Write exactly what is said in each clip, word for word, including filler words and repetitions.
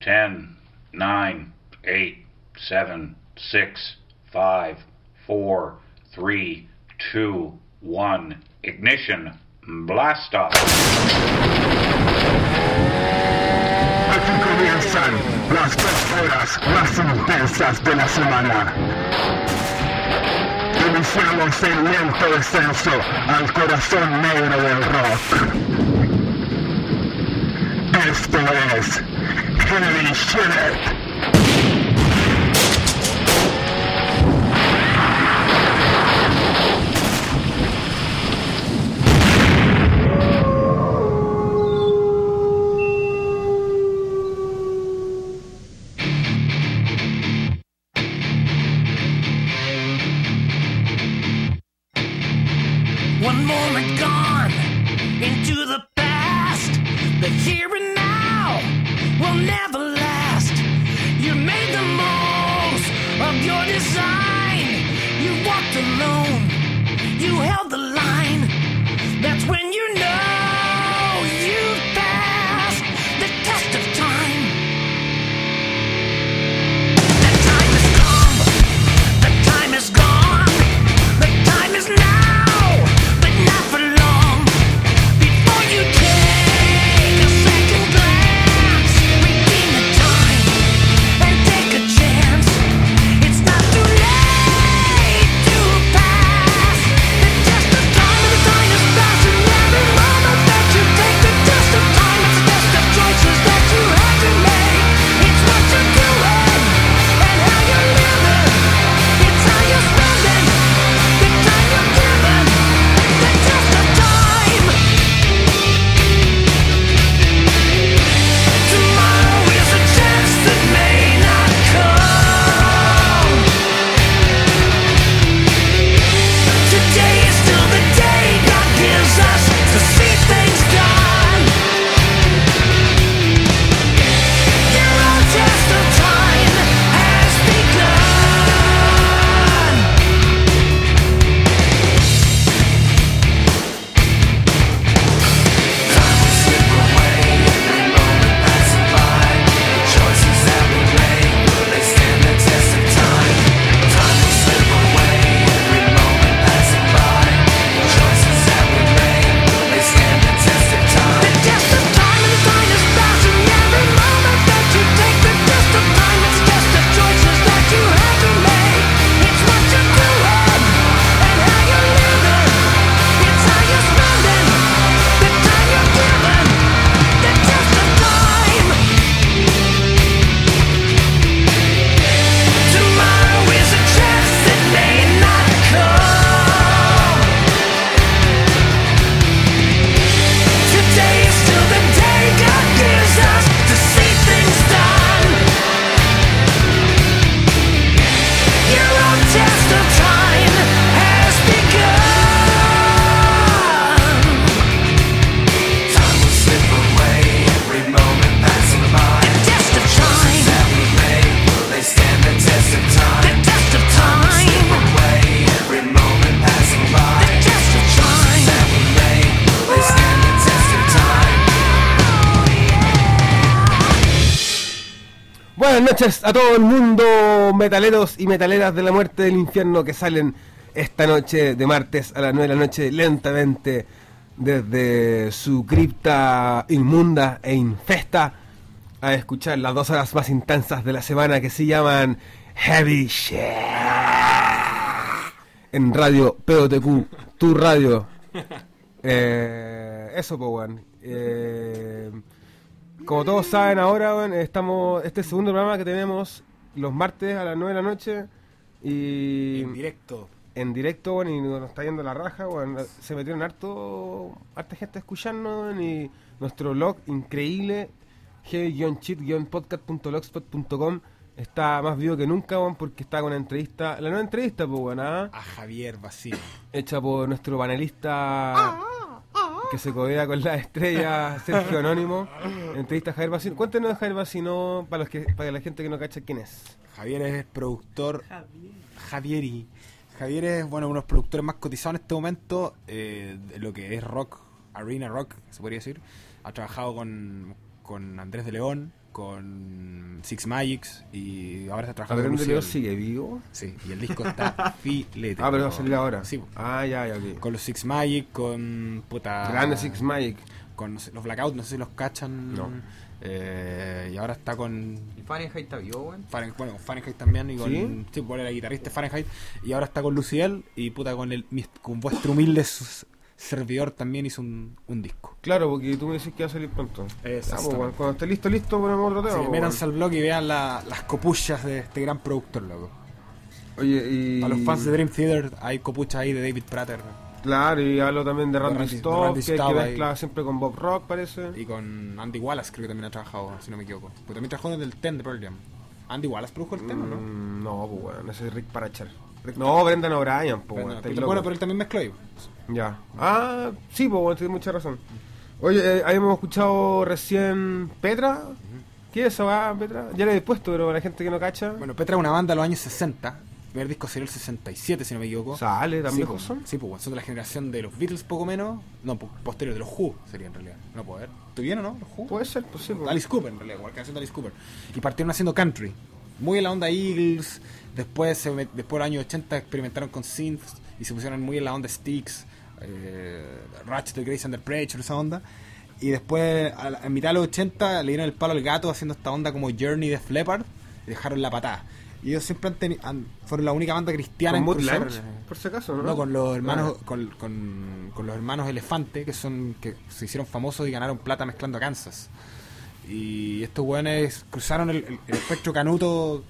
ten, nine, eight, seven, six, five, four, three, two, one. Ignition. Blast off. Aquí comienzan las dos horas más intensas de la semana. Iniciamos el lento descenso al corazón negro del rock. Esto es Heavy Shit. One moment gone into the past. The here and now will never last. You made the most of your design. You walked alone. You held the line. That's when you know you've passed the test of time. The time has come. The time is gone. The time is now. Not for long. Before you take a second glance, redeem the time and take a chance. It's not too late to pass the test of time, and the time is passing. Every moment that you take the test of time, it's the test of choices that you have to make. It's what you're doing and how you're living. It's how you're spending the time you're given. The test of time. Tomorrow is a chance that may not come. Today is still the day God gives us to see things done. Your own test of time has begun. Time will slip away, every moment passing by. The choices that we make, will they stand the test of time? Time will slip away, every moment passing by. The choices that we make, will they stand the test of time? The test of time, and the time is passing. Every moment that you take the test of time, it's the test of choices that you have to make. It's what you're doing and how you're living. It's how you're spending the time you're given. The test of time. Tomorrow is a chance that may not come. Today is still the day God gives us to see things done. Your own test of time has begun. Time will slip away, every moment passing by. The test of time. That we make, will they stand the test of time? The test of time. Slip away, every moment passing by. The test of time. That we make, will they stand the test of time? Buenas noches a todo el mundo, metaleros y metaleras de la muerte del infierno que salen esta noche de martes a las nueve de la noche lentamente desde su cripta inmunda e infesta a escuchar las dos horas más intensas de la semana que se llaman Heavy Shit en Radio P O T Q, tu radio. Eh, eso, pues, weón. Eh, como todos saben ahora, weón, estamos, este es el segundo programa que tenemos los martes a las nueve de la noche y En directo. en directo, bueno, y nos está yendo la raja, bueno, se metieron harto, harta gente a escucharnos, bueno, y nuestro blog increíble, heavy-chit-podcast punto blogspot punto com, está más vivo que nunca, bueno, porque está con una entrevista, la nueva entrevista, pues, bueno, ¿ah? A Javier Basile. Hecha por nuestro panelista que se codea con las estrellas, Sergio Anónimo, entrevista a Javier Basino. Cuéntenos de Javier Basino para los que, para la gente que no cacha quién es. Javier es productor. Javier. Javieri. Javier es, bueno, uno de los productores más cotizados en este momento, eh, de lo que es rock, arena rock, se podría decir. Ha trabajado con, con Andrés de León, con Six Magics y ahora está ¿A trabajando con Grande Leo Luciel. sigue vivo? Sí, y el disco está filete. Ah, pero va a po. salir ahora. Sí, po. Ah, ya, ya, ok. con los Six Magic, con puta... Grande Six Magic. Con no sé, los Blackout, no sé si los cachan. No. Eh, y ahora está con ¿Y Fahrenheit está vivo, weón? Fahrenheit, bueno, con Fahrenheit también y con ¿Sí? sí, bueno, era guitarrista de Fahrenheit y ahora está con Luciel y puta con el mis- con vuestro humilde s- servidor también hizo un, un disco. Claro, porque tú me decís que va a salir pronto. Exactamente. Ya, pues, bueno, cuando esté listo, listo, ponemos otro tema. Así que pues, métanse al blog y vean la- las copullas de este gran productor, loco. bueno. Oye, y... Para los fans de Dream Theater hay copuchas ahí de David Prater Claro, y hablo también de Randy Randy- de Stock, Randy que, que Staub ahí. mezcla siempre con Bob Rock, parece. y con Andy Wallace creo que también ha trabajado, si no me equivoco. Pero también trabajó en el Ten de Pearl Jam. Andy Wallace produjo el tema, ¿no? Mm, no, pues bueno, ese es Rick Parachar. No, Brendan O'Brien, pues Pero, bueno, no, estáis pero, bueno, locos. pero él también mezcló ahí. Ya. Ah, sí, pues bueno, tienes mucha razón. Oye, eh, habíamos escuchado recién Petra. ¿Qué es esa va, Petra? Ya le he puesto, pero la gente que no cacha. Bueno, Petra es una banda de los años sesenta. El primer disco sería el sesenta y siete, si no me equivoco. Sale, ¿tan sí, viejos pues, son? Sí, pues son de la generación de los Beatles, poco menos. No, po- posterior, de los Who sería en realidad. No puedo ver. ¿Estoy bien o no? ¿Los Who? Puede ser, pues sí. pues. Alice Cooper, en realidad, cualquier canción de Alice Cooper. Y partieron haciendo country. Muy en la onda Eagles. Después, se met- después de los años ochenta, experimentaron con synths y se pusieron muy en la onda Styx, eh, Ratchet, Grace and the Preacher, esa onda. Y después, a, la- en mitad de los ochenta, le dieron el palo al gato haciendo esta onda como Journey de Leppard y dejaron la patada. Y ellos siempre han teni- han- fueron la única banda cristiana ¿Con Mood cruzar- Lunch? Por si acaso, ¿no? no, con los hermanos, Ah. con, con- con los hermanos Elefante, que son que se hicieron famosos y ganaron plata mezclando a Kansas. Y estos weones cruzaron el, el- el espectro canuto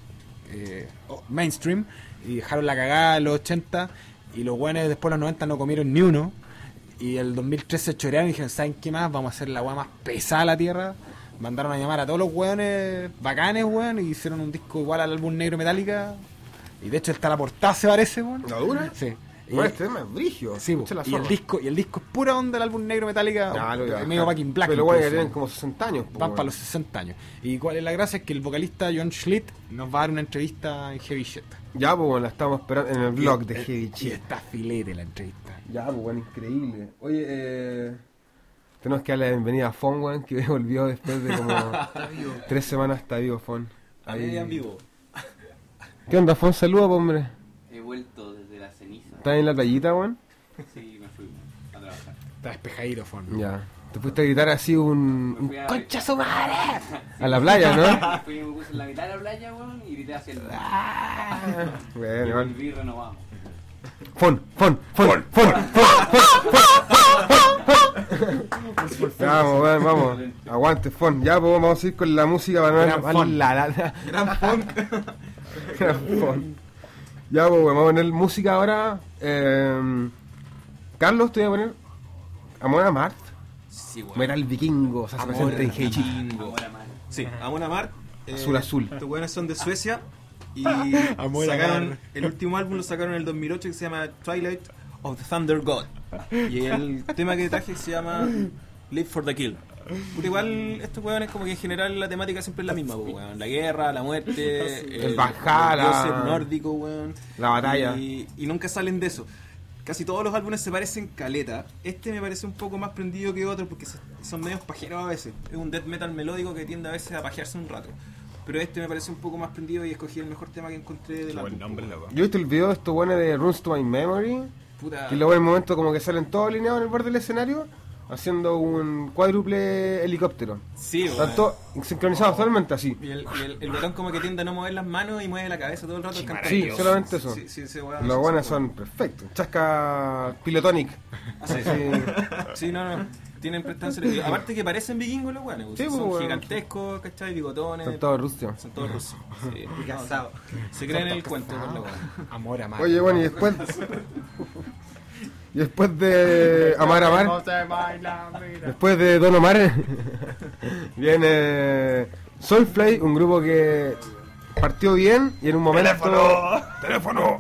eh, oh, mainstream y dejaron la cagada en los ochenta. Y los weones después de los noventa no comieron ni uno. Y el dos mil trece se chorearon y dijeron: ¿saben qué más? Vamos a hacer la weá más pesada de la tierra. Mandaron a llamar a todos los weones bacanes, weón, y hicieron un disco igual al álbum Negro Metallica. Y de hecho, está la portada, se parece, weón. ¿La dura? Sí. Y, Bueno, este tema es brigio. sí, po. Escucha la y el zorra. disco y el disco es pura onda del álbum Negro Metallica, Ya, lo voy a medio dejar. Back in Black. Pero bueno, ya incluso. tienen como sesenta años. pues, Van bueno. para los sesenta años. Y cuál es la gracia es que el vocalista John Schlitt nos va a dar una entrevista en Heavy Shit. Ya, pues bueno, la estamos esperando en el blog de Y- Heavy Y Shit. está filete la entrevista. Ya, pues bueno, increíble. Oye, eh... tenemos que darle la bienvenida a Fon, weón, que volvió después de como tres semanas. Está vivo, Fon. A media en vivo. ¿Qué onda, Fon? Saluda, po, hombre. He vuelto desde la ceniza. ¿Estás en la playita, weón? Sí, me fui a trabajar. Está despejadito, Fon. Ya. Te fuiste a gritar así un... Me un fui a- ¡Concha su madre! A la playa, ¿no? Me fui, me puse en la mitad de la playa, weón, y grité hacia el mar. Bueno, Y igual. volví renovado. Fon, Fon, Fon, Fon, Fon, Vamos, weón, vamos. Aguante, Fon. Ya, pues vamos a ir con la música para no Gran para Fon. la, la, la- Gran Fon. Ya, pues vamos a poner música ahora. Eh, Carlos, te voy a poner Amor a Mart. Sí, weón. Metal Vikingo, o sea, se presenta en Heiji. Ahora, mano. Sí, Amon Amar. eh, Azul, azul. Estos weones son de Suecia y Amor sacaron Amar. el último álbum lo sacaron en el dos mil ocho que se llama Twilight of the Thunder God. Y el tema que traje se llama Live for the Kill. Puta, igual estos weones como que en general la temática siempre es la misma, po, weón. La guerra, la muerte, El Valhalla. los dioses nórdicos, weón. La batalla. Y, y nunca salen de eso. Casi todos los álbumes se parecen caleta. Este me parece un poco más prendido que otros porque se- son medios pajeros a veces. Es un death metal melódico que tiende a veces a pajearse un rato. Pero este me parece un poco más prendido y escogí el mejor tema que encontré del álbum. loco. Yo he visto el video de estos buenos de Runes to My Memory. Puta, Y luego en el momento como que salen todos alineados en el borde del escenario, haciendo un cuádruple helicóptero. sí, weón. Están todos sincronizados totalmente así. Y el, y el, el botón como que tiende a no mover las manos y mueve la cabeza todo el rato. cantando. Sí, solamente eso. Sí, sí, ese weón. Los sí, buenos sí, son perfectos. Chasca Pilotonic. Sí, Sí. sí, no, no. Tienen prestancia. Y aparte que parecen vikingos los weones. Sí, son pues, weón. gigantescos, ¿cachai? Bigotones. Son todos rustios. Son todos rusos. Sí. Y casado. Se creen en el cuento, por lo weón. Amor a Mar. Oye, bueno, y después... Y después de Amar Amar, después de Don Omar, viene Soulfly, un grupo que partió bien y en un momento... ¡Teléfono!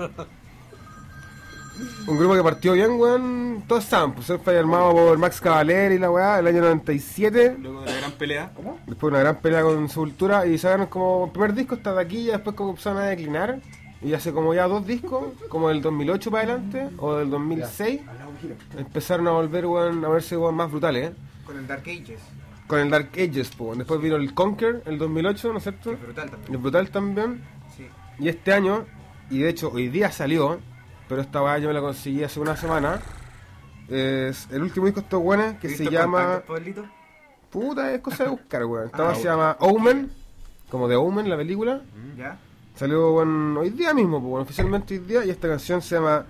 Un grupo que partió bien, weón. Todos estaban, pues Soulfly armado por Max Cavalier y la weá, el año noventa y siete. Luego de la gran pelea. Después una gran pelea con Sepultura y sacaron como el primer disco esta taquilla, después como empezaron a declinar. Y hace como ya dos discos, como del dos mil ocho para adelante, o del dos mil seis, empezaron a volver, weón, a verse, weón, más brutales, ¿eh? Con el Dark Ages. con el Dark Ages, po. Después vino el Conquer, el dos mil ocho, ¿no es cierto? Es brutal también. El Brutal también. Sí. Y este año, y de hecho hoy día salió, pero esta weá yo me la conseguí hace una semana, es el último disco de estos weones que se llama... Pablito? Puta, es cosa de buscar, weón. Esta weá Ah, se llama Omen, como de Omen, la película. ¿Ya? Salió bueno, hoy día mismo, pues, bueno, oficialmente hoy día, y esta canción se llama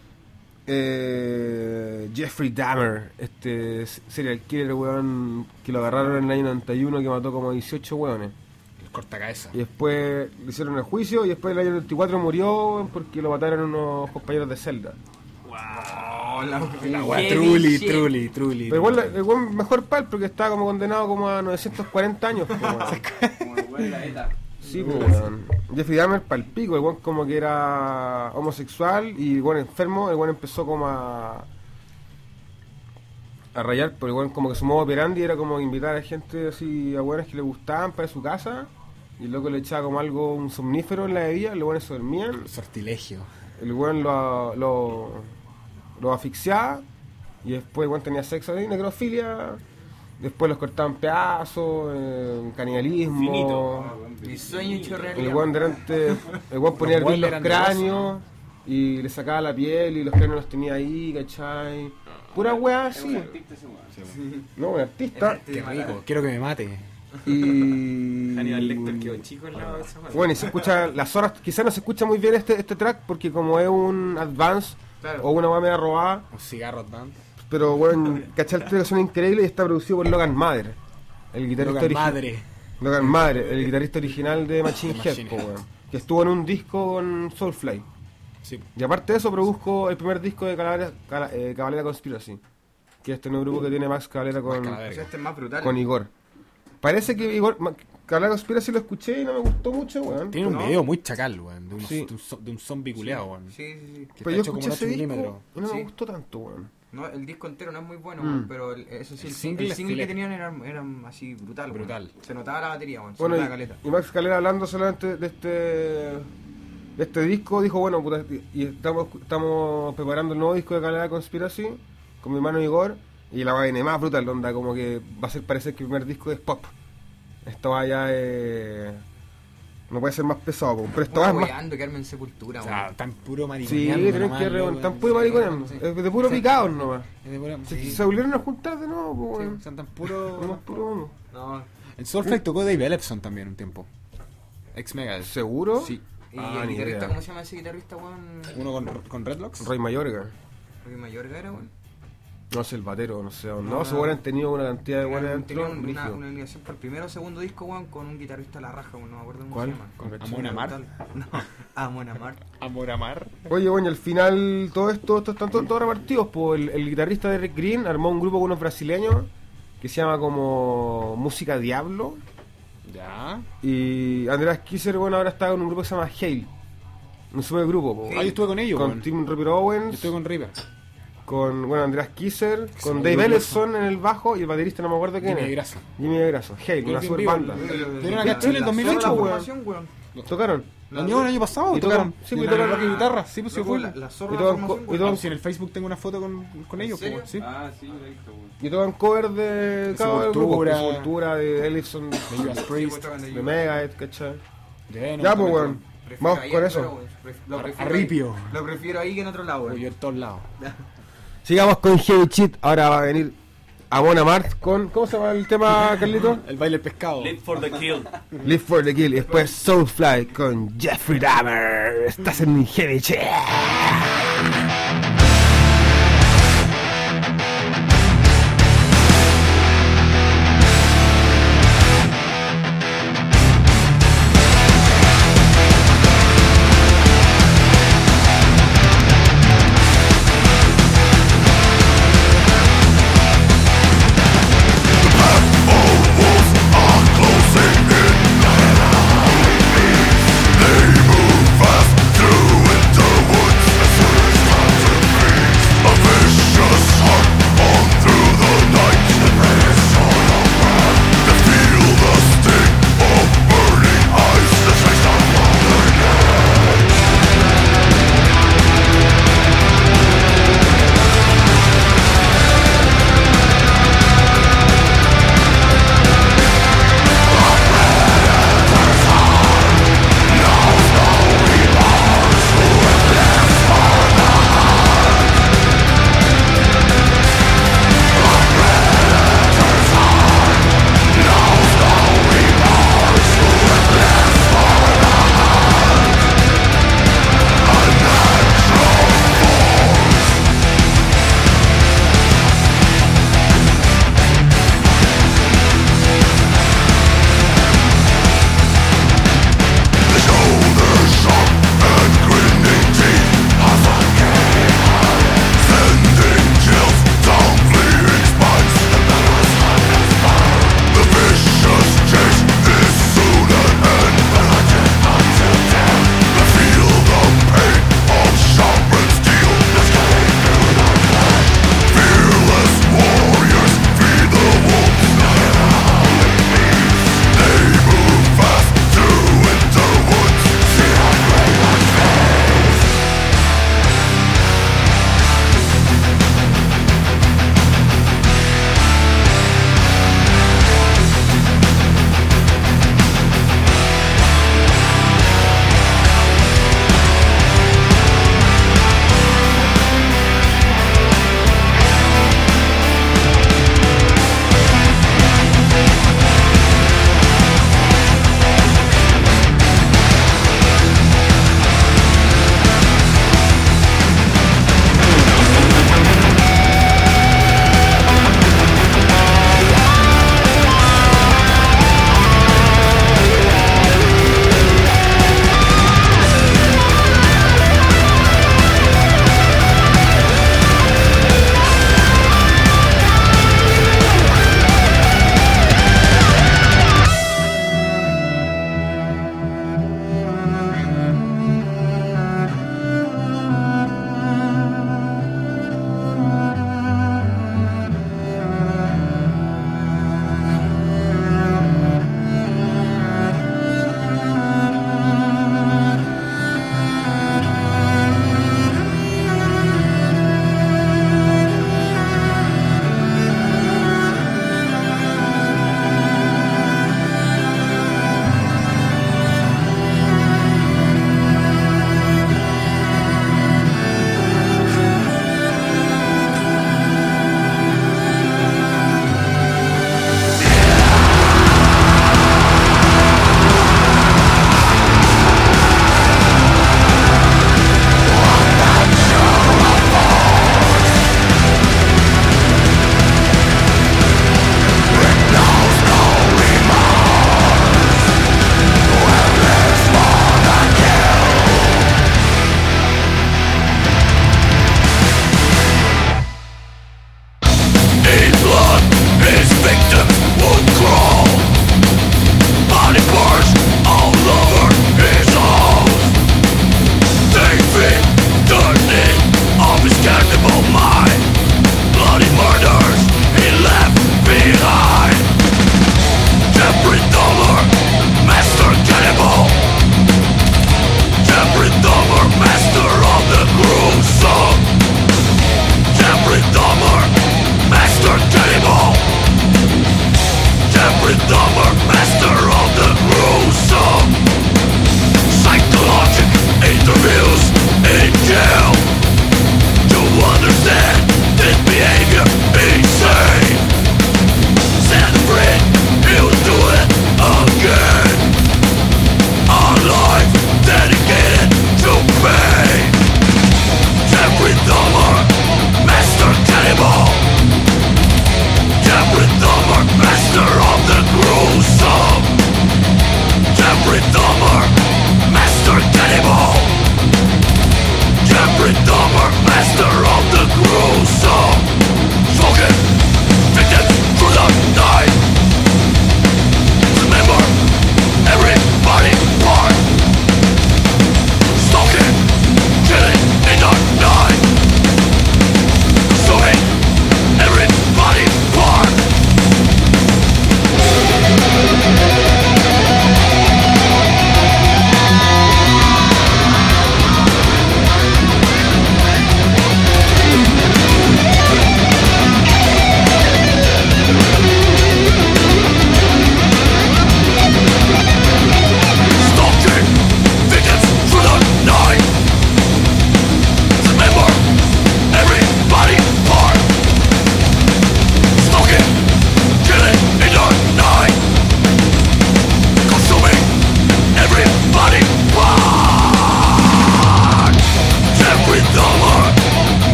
eh, Jeffrey Dahmer, este serial killer, weón, que lo agarraron en el año noventa y uno, que mató como dieciocho weones. El cortacabeza. Y después le hicieron el juicio, y después en el año noventa y cuatro murió, weón, porque lo mataron unos compañeros de celda. Oh, la, La weá, heavy truly, shit. truly, truly. Pero igual la- el weón mejor pal, porque estaba como condenado como a novecientos cuarenta años. Pues, weón. Como el weón de la ETA. Sí, pues, weón. Jeffrey Dahmer palpico, el weón como que era homosexual y el weón enfermo, el weón empezó como a a rayar, pero el weón como que su modo operandi era como invitar a gente así, a weones que le gustaban para su casa, y el loco le echaba como algo, un somnífero en la bebida, los weones se dormían, Sortilegio. el weón lo, lo, lo asfixiaba, y después el weón tenía sexo ahí, necrofilia, después los cortaban en pedazos, eh, canibalismo. Finito. Mi sueño hecho El realidad. weón delante, el weón ponía a Los hervir los muebles eran de cráneos y le sacaba la piel y los cráneos los tenía ahí, ¿cachai? Pura weá Es un así. artista ese weón. No, un artista. Qué rico. Quiero que me mate. Y. Hannibal Lecter quedó chico en la esa weá. Bueno, y se escucha las horas, quizás no se escucha muy bien este, este track porque como es un advance Claro. o una weá media robada, Un cigarro band. pero bueno, ¿cachai? El track suena increíble y está producido por Logan Mather, el guitarrista Logan original. madre. Logan Mather, el guitarrista original de Machine De Head, Machine po, Head. weón, que estuvo en un disco con Soulfly. Sí. Y aparte de eso, produjo el primer disco de Calavera, Cala- eh, Cavalera Conspiracy, que es este nuevo grupo que tiene Max Cavalera con, Calavera. O sea, este es más brutal. con Igor. Parece que Igor, Ma- Cavalera Conspiracy lo escuché y no me gustó mucho, weón. Tiene un ¿No? video muy chacal, weón. De, unos- Sí. de un, zo- de un zombie culeado, weón. Sí, sí, sí. Que Pero está yo hecho como escuché en ese ocho disco milímetros. y no me Sí. gustó tanto, weón. No, el disco entero no es muy bueno, Mm. weón, pero el, eso sí, El el, single el es single que filete. tenían era, era así brutal, weón. Brutal. Se notaba la batería, weón. Se Bueno, notaba y, caleta. y Max Calera hablando solamente de este de este disco, dijo, bueno, puta, y estamos, estamos preparando el nuevo disco de Cavalera Conspiracy con mi hermano Igor, y la va a venir más brutal, onda, como que va a ser parecer que el primer disco es pop. Esto va ya eh, no puede ser más pesado, po, pero esto va Bueno, más... weando, quedarme en sepultura, O weón. sea, tan puro Sí, mariconeando. tenés nomás, que re... loco, Tan weón. puro mariconeando, sí. es de puro Sí. picados nomás. Es de pura- Se, sí. se volvieron a juntar de nuevo, po, Sí, weón. son tan Nomás puro. puro uno. No. En Soulfly tocó Dave Ellefson también un tiempo. Ex Megadeth. ¿Seguro? Sí. Y Ah, el ni guitarrista, idea. ¿cómo se llama ese guitarrista, weón? Uno con, con Redlocks. Roy Mayorga. Rocky Mayorga era, weón. No sé, el batero, no sé. No, No, se no. hubieran tenido una cantidad de buenas Tenía dentro. un- una, brígido. una alineación por el primero o segundo disco, weón, con un guitarrista a la raja, weón. No me acuerdo cómo ¿Cuál? se llama. Con Amon Amar. No, Amon Amar. Amor Amar. Oye, bueno, y al final todo esto, esto están todos, todos repartidos. Pues el, el guitarrista de Rick Green armó un grupo con unos brasileños que se llama como Música Diablo. Ya. Y Andreas Kisser, bueno, ahora está en un grupo que se llama Hale. Un supergrupo, po. Ah, yo estuve con ellos, Con weón. Tim Ripper Yo Owens, estuve con River. con bueno, Andreas Kisser, se con me Dave olvidó Ellefson en el bajo y el baterista no me acuerdo quién Jimmy es. de Grasso. Jimmy de Grasso. Hale, una Yo super vi en banda. vivo. Vinieron acá a Chile en dos mil La ocho, zorra weón. formación, weón. ¿Tocaron? Lo año el año pasado, Y tocaron. tocan- sí, En pues, la tocan- rock y guitarra, sí, pues sí Loco, fue. la, la zorra Y tocan formación, co- y weón. tocan- Ah, si en el Facebook tengo una foto con, con ellos, serio? pues, sí. Ah, sí, lo he visto, weón. Y tocan cover de cada Sepultura. grupo, de Sepultura, de Ellefson, De Judas Sí, Priest, pues, tocan de de Judas. Megadeth, ¿cachai? de Venom, Ya, pues, también. weón. Prefiero Vamos ahí, con pero, eso. weón, pref- lo A- prefiero Arripio. ahí- Lo prefiero ahí que en otro lado, Uy, weón. yo en todos lados. Sigamos con Heavy Cheat. Ahora va a venir Amon Amart con. ¿Cómo se llama el tema, Carlito? El baile del pescado. Live for the kill. Live for the Kill. Y después Soulfly con Jeffrey Dahmer. Estás en Heavy Cheat. Fast through winter woods.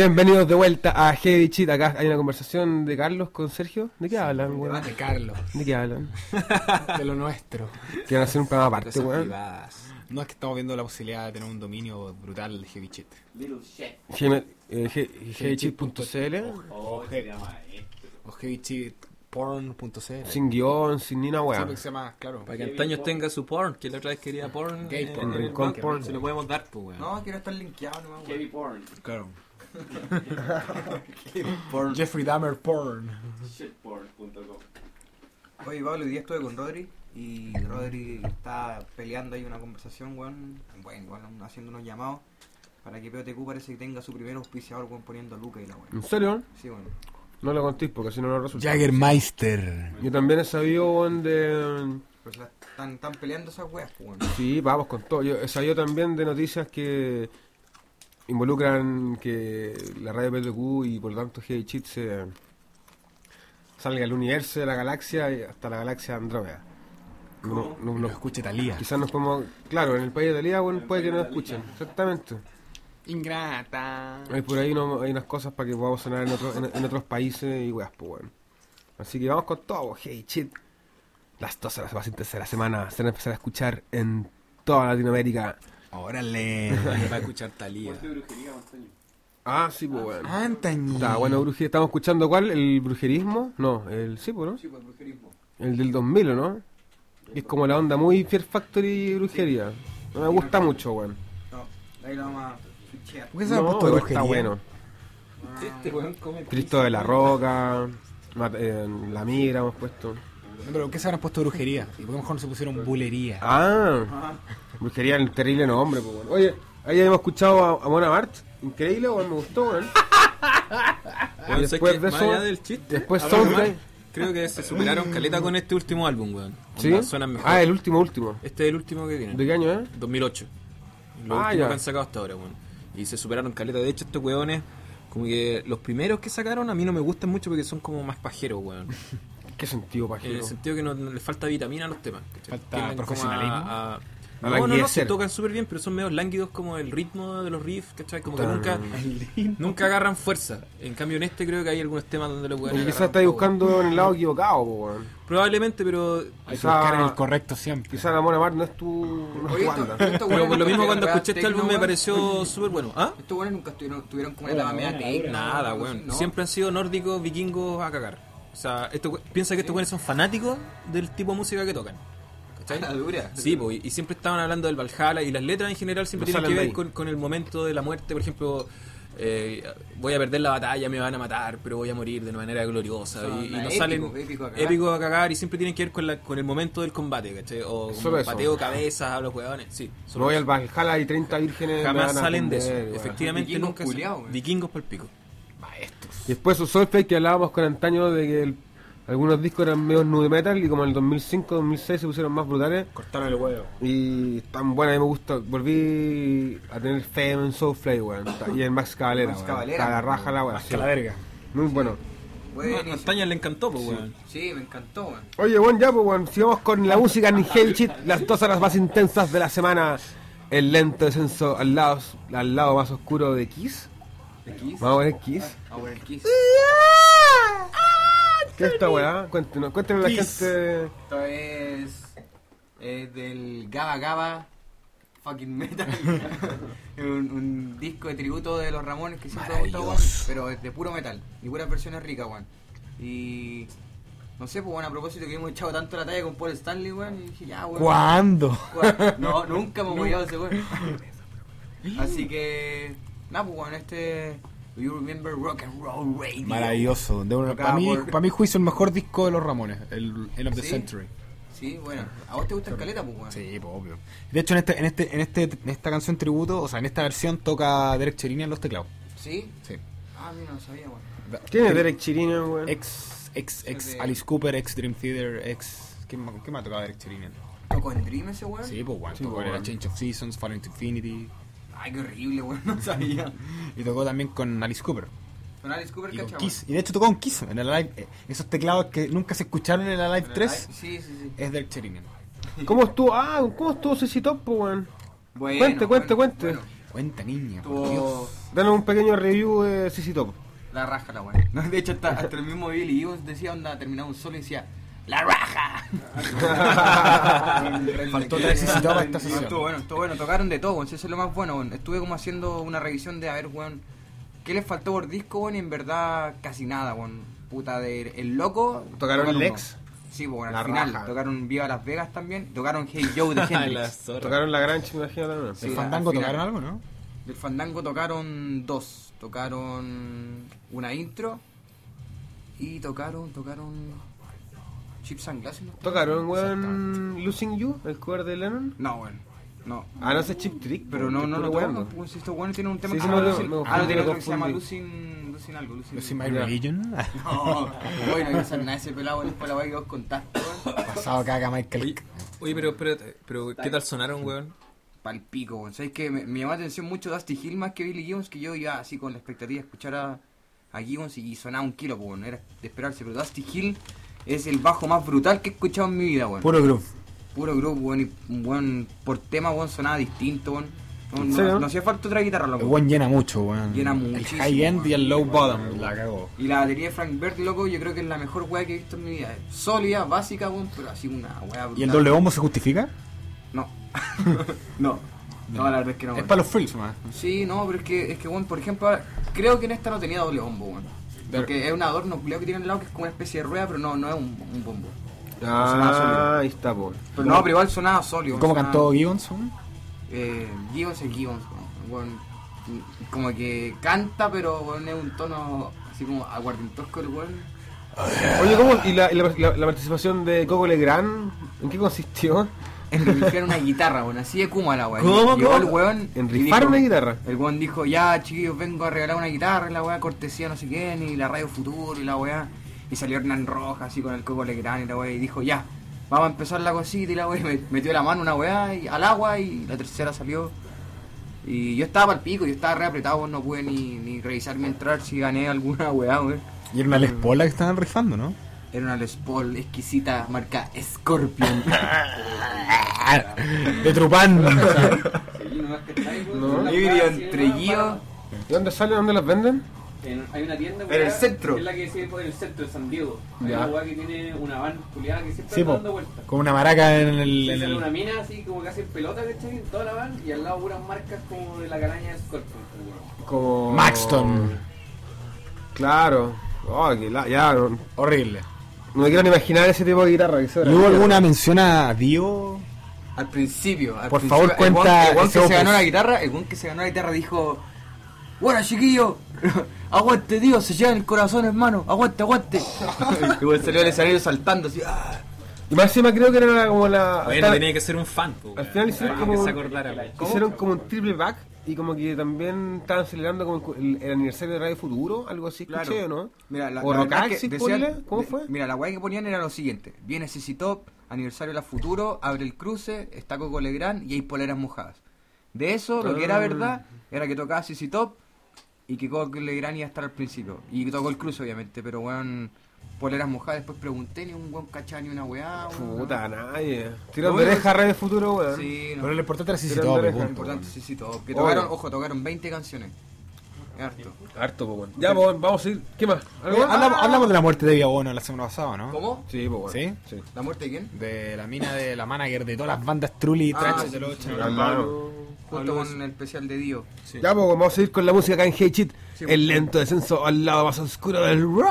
Bienvenidos de vuelta a Heavy Cheat. Acá hay una conversación de Carlos con Sergio. ¿De qué hablan, weón? De Carlos. ¿De qué hablan? De lo nuestro. Quieren hacer un programa aparte, Cosas weón. privadas. No, es que estamos viendo la posibilidad de tener un dominio brutal de Heavy Cheat. Little shit. Gmail- eh, he- heavy cheat punto c l Oh, se llama esto. O heavy cheat porn punto c l. sin guión, sin ni una Sí, weá. porque se llama, claro. Para que Antaño tenga su porn, que la otra vez quería porn. Gay eh, porn. en el Rincón banco. porn. Se lo podemos dar, pues, weón. No, quiero estar linkeado nomás, Heavy weón. porn. Claro. Porn. Jeffrey Dahmer porn. Shitporn punto com. Oye, Pablo, hoy día estuve con Rodri y Rodri está peleando ahí una conversación, weón. Bueno, igual haciendo unos llamados para que P O T Q parece que tenga su primer auspiciador, weón, poniendo Luca y la weón. ¿En serio? Sí, bueno. No lo contéis porque si no, no resulta. Jaggermeister. Yo también he sabido, weón, de... Pues la- están, están peleando esas weas, pues, weón. Sí, vamos con todo. Yo he sabido también de noticias que involucran que la radio P T Q y por lo tanto Heavy Cheat se salga al universo de la galaxia y hasta la galaxia Andrómeda. No, no, Lo no, escuche Talía. quizás nos podemos... Claro, en el país de Talía, bueno, puede que nos escuchen. Exactamente. Ingrata. Hay por ahí no, hay unas cosas para que podamos sonar en, otros en, en otros países y weas, pues bueno. Así que vamos con todo, Hey Cheat. Las dos horas más intensas de la semana se van a empezar a escuchar en toda Latinoamérica. Órale. Va a escuchar Talía. ¿Por qué brujería, Antonio? Ah, sí, pues bueno. Antañi. Está bueno, brujería. ¿Estamos escuchando cuál? ¿El brujerismo? No, el sí, pues, ¿no? Sí, pues, brujerismo. El del dos mil, ¿o no? Que es como la onda muy Fear Factory y brujería. No me gusta mucho, weón. No, ahí lo vamos a switchear. ¿Por qué se han No, puesto de igual está brujería? bueno. Este weón come Cristo de la Roca, Mat- eh, La Migra hemos puesto. No, pero ¿por qué se habrán puesto brujería? ¿Y por qué mejor no se pusieron bulería? Ah, brujería el terrible nombre, pues bueno. Oye, ahí hemos escuchado a, a Mona Bart. Increíble, weón, me gustó, weón. Weón, Y ¿sabes después qué? de Más eso- allá del chiste, después hablando Soundtrack. mal, creo que se superaron caleta con este último álbum, weón. ¿Sí? Onda, Suenan mejor. Ah, el último, último. Este es el último que viene. ¿De qué año, eh? dos mil ocho. Lo Ah, último ya. que han sacado hasta ahora, weón. Y se superaron caleta. De hecho, estos weones, como que los primeros que sacaron a mí no me gustan mucho porque son como más pajeros, weón. ¿Qué sentido, En pajero? el sentido que no, no les falta vitamina a los temas. ¿cachai? Falta Tienden como profesionalismo. A, a- A no, no, no, languidecer. se tocan súper bien, pero son medio lánguidos como el ritmo de los riffs, ¿cachai? Como que Tan- nunca, nunca agarran fuerza. En cambio, en este creo que hay algunos temas donde lo pueden Y agarrar quizás un estáis poco. buscando en el lado equivocado, pues weón. Probablemente, pero Hay que Quizá- buscar en el correcto siempre. Quizás la Mona Bart no es tu, no es Oye, tu esto- banda. estos Pero weones por lo mismo nunca cuando estuvieron escuché este techno, álbum me weón. pareció súper bueno. ¿Ah? Estos weones nunca estuvieron, tuvieron como una etapa media techno. Nada, algo weón. así, ¿no? Siempre han sido nórdicos, vikingos a cagar. O sea, esto, piensa que estos weones son fanáticos del tipo de música que tocan. ¿Cachai? La dura. Sí, po, y y siempre estaban hablando del Valhalla y las letras en general siempre No tienen que salen de ver ahí. con, con el momento de la muerte. Por ejemplo, eh, voy a perder la batalla, me van a matar, pero voy a morir de una manera gloriosa. Son Y, y no épico, salen épico a cagar. épicos a cagar y siempre tienen que ver con, la, con el momento del combate, ¿cachai? O Solo como eso. pateo cabezas a los huevones. Sí, No solo voy eso. al Valhalla y treinta vírgenes. me Jamás van a salen de eso. atender, weón. Efectivamente, Vikingos nunca. culiados, son- weón. Vikingos por pico. Y después su Soulfly que hablábamos con antaño de que el- algunos discos eran medio nu metal y como en el dos mil cinco, dos mil seis se pusieron más brutales Cortaron el huevo. y tan buenas, a mí me gusta. Volví a tener fe en Soulfly, weón. Y en Max Cavalera, Max weón. Cavalera, Está la weón. raja la weón. Hasta la verga. Muy bueno. A Buenísimo. Antaña le encantó, pues, weón. Sí, me encantó, weón. Oye, bueno, ya, pues, bueno, sigamos con la música en Heavy Cheat, las dos horas más intensas de la semana. El lento descenso al lado, al lado más oscuro de Kiss. ¿De Kiss? Vamos a ver Kiss. Ah, bueno, el Kiss. ¿Qué es esta weá? Cuéntenos, cuéntenos a la Kiss. gente. Esto es, es del Gaba Gaba fucking metal. un, un disco de tributo de los Ramones que siempre me ha gustado, weón, Maravilloso. pero es de puro metal y puras versiones ricas, weón. Y no sé, pues bueno, a propósito que hemos echado tanto la talla con Paul Stanley, weón, y dije, ya, weón. ¿Cuándo? Weón, No, nunca hemos apoyado ese weón. Así que, nada, pues bueno, este Do You Remember Rock and Roll Radio? Maravilloso. De una- Acá para, mí, por- para mí juicio el mejor disco de los Ramones, el End of the ¿Sí? Century. Sí, bueno, ¿a vos te gusta el caleta, pues weón? Sí, pues obvio. De hecho en este, en este, en este, en esta canción tributo, o sea, en esta versión toca Derek Cherini en los teclados. ¿Sí? Sí. Ah, mira, no sabía, weón. ¿Quién es Derek Chirino, weón? Ex, ex, ex de- Alice Cooper, ex Dream Theater, ex. ¿Qué más, qué más ha tocado Derek Cherini? ¿Tocó en Dream ese weón? Sí, pues bueno, Sí, tocó pues, en bueno. Change of Seasons, Falling to Infinity. Ay, qué horrible, weón, no sabía. Y tocó también con Alice Cooper. Con Alice Cooper, Y con cacha, Kiss. Y de hecho tocó con Kiss en el Alive. eh, Esos teclados que nunca se escucharon en el Alive weón. tres Sí, sí, sí. es Derek Cherini. ¿Cómo estuvo? Ah, ¿cómo estuvo C C Top, po, weón? Bueno, Cuente, cuente, bueno, cuente. bueno. Cuenta, niña, por Tuvo, Dios. Danos un pequeño review de C C Top. La raja la weá. No, de hecho, hasta, hasta el mismo Billy Gibbons decía, onda, terminaba un solo y decía, ¡la raja! Faltó otra C C Top a esta No, sesión. estuvo bueno, estuvo bueno. Tocaron de todo, weón. Eso es lo más bueno, weón. Estuve como haciendo una revisión de a ver, weón, qué les faltó por disco, weón, y en verdad casi nada, weón. Puta de El Loco. ¿Tocaron uno. Lex? Sí, pues bueno, La al final. raja. Tocaron Viva Las Vegas también. Tocaron Hey Joe de La Hendrix. zorra. Tocaron la Granch, me imagino también. Sí, ¿El al Fandango final. tocaron algo, no? Del Fandango tocaron dos. Tocaron una intro. Y tocaron, tocaron... Chips and Glasses, ¿no? ¿Tocaron, weón, Losing You, el cover de Lennon? No, bueno. No. Ah, no sé, Chip Trick. Pero no, no, no, puro no, weón. pues estos buenos tienen un tema Sí, que sí, se llama me- Losing- me Ah, confundí, no, tiene me otro que se llama confundí. Losing... Losing algo, Losing... Lucy My Ya. Religion. No, bueno, que salen a ese pelado después la weá que vos contaste, weón. Pasado caga Michael. Oye, oye, pero espérate, pero ¿qué tal sonaron, weón? Pal pico, weón. ¿Sabes qué? Me, me llamó la atención mucho Dusty Hill más que Billy Gibbons, que yo iba así con la expectativa de escuchar a, a Gibbons y sonaba un kilo, pues, weón. Era de esperarse, pero Dusty Hill es el bajo más brutal que he escuchado en mi vida, weón. Puro groove. Puro grupo, weón, y un weón por tema, weón, sonaba distinto, weón. No, ¿En no, serio? no hacía falta otra guitarra, El loco. buen llena mucho, weón. Llena El muchísimo, high end y weón. el low bottom. La cagó. Y la batería de Frank Bird, loco, yo creo que es la mejor weá que he visto en mi vida. Es sólida, básica, weón, pero así una weá brutal. ¿Y el doble bombo se justifica? No. no. No, la verdad es que no. Es weón. para los frills, man. Sí, no, pero es que, es que, bueno, por ejemplo, creo que en esta no tenía doble bombo, bueno. Porque es un adorno culiao que tiene al lado que es como una especie de rueda, pero no, no es un, un bombo. Sonaba sólido. Ah, ahí está, po. Pero no, pero igual sonaba sólido. ¿Cómo sonaba- cantó Gibbons? weón? Eh, Gibbons es Gibbons, bueno, bueno, como que canta, pero bueno, es un tono así como aguardentosco el weón. Oye, ¿cómo? ¿Y la, y la, la- la participación de Coco Legrand? ¿En qué consistió? En rifar una guitarra, bueno, así de kuma la weá. ¿Cómo, Llegó cómo? el weón. ¿En y rifar dijo- una guitarra? El weón dijo, ya chiquillos, vengo a regalar una guitarra, la weá, cortesía no sé quién, y la Radio Futuro y la weá. Y salió Hernán Rojas así con el Coco Legrand y la weá, y dijo, ya, vamos a empezar la cosita y la weá, y me metió la mano una weá y, al agua y la tercera salió. Y yo estaba al pico, yo estaba re apretado, weón, no pude ni, ni revisar mi entrar si gané alguna weá, weón. Y era una Les Paul la que estaban rifando, ¿no? Era una Les Paul exquisita, marca Scorpion. De Trupán. Sí, no es que está ahí, weón, No. una Híbrido weá así, entre una Gio. para- ¿De dónde salen? ¿Dónde las venden? En- hay una tienda En el weá, centro. que es la que siempre en el centro de San Diego. Hay Ya. una weá que tiene una van culiada que siempre Sí, está po. dando vueltas. Con una maraca en el. Sí, En sale una el... mina así como que hace pelota, ¿cachai? En toda la van y al lado puras marcas como de la calaña de Scorpion, pues, weón. Como... Maxton. Claro. Oh, que la- ya, no, Horrible. no me quiero ni imaginar ese tipo de guitarra. Que se ¿Y hubo alguna mención a Dio? Al principio, al Por principio, favor, cuenta El weón ese que se opus. ganó la guitarra, el weón que se ganó la guitarra dijo: bueno, chiquillo, aguante, Dios, se lleva en el corazón, hermano, aguante, aguante. Y weón salió del escenario saltando así. ¡ah! Y más encima creo que era la- como la... Bueno, hasta- tenía que ser un fan, po, Al weón. final hicieron Para como- que se acordara, weón. Hicieron como un triple back y como que también estaban celebrando como el, el aniversario de Radio Futuro, algo así, escuché, Claro. ¿o no? Mira, la, o la verdad Rocaxi, es que ponle, decían- ¿cómo de- fue? Mira, la weá que ponían era lo siguiente: viene C C Top, aniversario de la Futuro, abre el cruce, está Coco Legrand y hay poleras mojadas. De eso, lo que era Ah. verdad era que tocaba C C Top y que Coco Legrand iba a estar al principio. Y tocó el cruce, obviamente, pero weón, poleras mojadas. Después pregunté, ni un weón cachá, ni una weá. weón. Puta, nadie. Tiró Lo de único oreja a que- Radio Futuro, weón. Sí, no. Pero lo importante era si Pero todo, Andrés, punto, Lo importante weón. C C Top. Que Obvio. tocaron, ojo, tocaron veinte canciones. Es harto. Harto, pues, weón. Ya, pues, vamos a ir. ¿Qué más? ¿Algo Eh, más? hablamos, hablamos de la muerte de Villabono la semana pasada, ¿no? ¿Cómo? Sí, pues, weón. ¿Sí? Sí. ¿La muerte de quién? De la mina de la manager de todas las bandas Trulli y Ah, Trash sí, de los sí, ochenta. sí. Hermano. Junto con el especial de Dio. Ya, pues, vamos a seguir con la música acá en Hey Cheat. Sí, el pues. lento descenso al lado más oscuro del rock.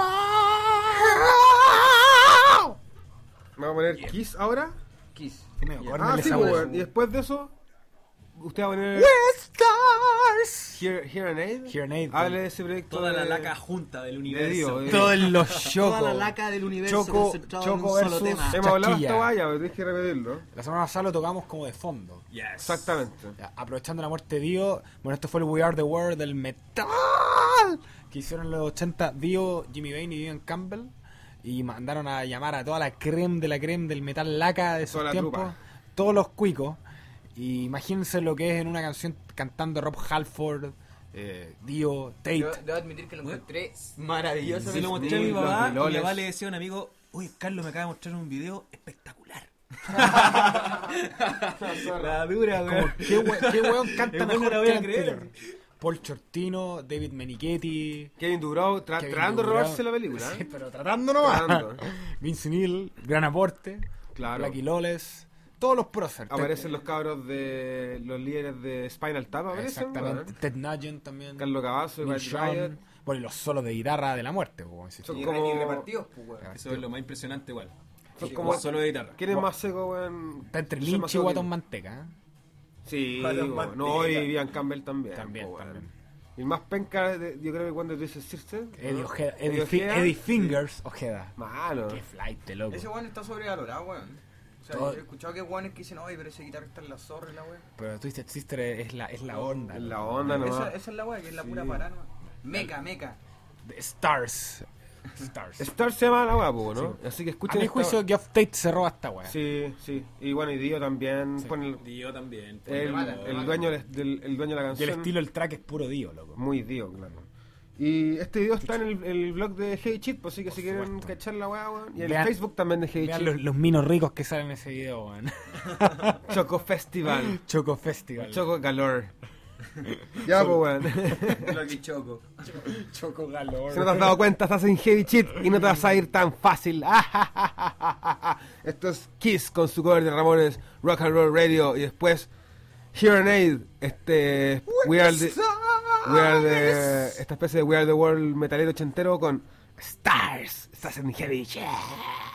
Vamos a poner Kiss ahora. Kiss. Medio corner Ah, esa sí, weá. pues, weón. Y después de eso, usted va a poner Stars. Here, Here and Aid. Here and Aid. Hable de ese proyecto. Toda la de- laca junta del de universo. Dio, eh. Todos los chocos. Toda la laca del universo Choco, concentrado en un Choco solo versus tema. Hemos hablado de Chasquilla. esta guaya, pero tienes que repetirlo. La semana pasada lo tocamos como de fondo. Yes. Exactamente. Ya, aprovechando la muerte de Dio, bueno, esto fue el We Are the World del metal que hicieron en los ochenta Dio, Jimmy Bain y Ian Campbell, y mandaron a llamar a toda la creme de la creme del metal laca de esos Toda la tiempos, trupa. todos los cuicos. Y imagínense lo que es en una canción cantando Rob Halford, eh, Dio, Tate. Debo, debo admitir que lo encontré maravilloso. Se lo mostré a Sí, mi los papá y mi Loles. papá le decía a un amigo, oye, Carlos me acaba de mostrar un video espectacular. La dura, Como, weón. ¿qué, we- qué weón canta El weón mejor no la voy que a el creer. anterior? Paul Chortino, David Menichetti, Kevin Duró, tra- Kevin tratando de Durant. robarse la película. Sí, ¿eh? pero tratando nomás. Tratando. Vince Neil, gran aporte. Claro. Blackie Lawless, todos los próceres. Aparecen los cabros de los líderes de Spinal Tap, aparecen. Exactamente. weón. Ted Nugent también. Carlos Cavazo, Neil White Sean. Riot. Bueno, y los solos de guitarra de la muerte. po, así. Son Y, como- y repartidos, pues, weón. Eso es lo más impresionante igual. Son Sí, como- solo de guitarra. ¿Quién es más seco, weón? Está entre Yo soy Lynch más y seco Guatón que- Manteca. ¿eh? Sí, Guatón weón. no, Manteca. y Ian Campbell también. También, po, weón. también. Y el más penca, de- yo creo que cuando dice Circe. Eddie, ¿no? Ojeda, Eddie, Eddie Fi- Ojeda. Eddie Fingers Ojeda. Malo. Qué flight, loco. Ese weón está sobrevalorado, weón. O sea, Todo- yo he escuchado que weones que dicen, oye, pero ese guitarrista es la zorra y la weón. Pero Twisted Sister es la, es la onda. Es la loco. onda nomás. Esa, esa es la weón, que es la pura parada, nomás. Meca, meca. The Stars. Stars. Star se llama la guapo, ¿no? Así que A escuchen mi esta- juicio, Geoff Tate se roba esta weá. Sí, sí. Y bueno, y Dio también pone el, Y yo también. el, mata, te el mata. dueño del, del- el dueño de la Y el canción. estilo del track es puro Dio, loco. Muy Dio, claro. Y este video está en el, en el blog de Hey Cheat, pues sí que si quieren supuesto. cachar la weá, weón. Y en Vean- el Facebook también de Hey Vean Cheat. los, los minos ricos que salen en ese video, weón. Choco Festival. Choco Festival. Choco Calor. Ya, pues weón. Lo que choco. Choco Galore. Si no te has dado cuenta, estás en Heavy Cheat y no te vas a ir tan fácil. Esto es Kiss con su cover de Ramones, Rock and Roll Radio. Y después, Here and Aid, este. We are the, we are the- esta especie de We Are the World metalero ochentero con Stars. Estás en Heavy Cheat.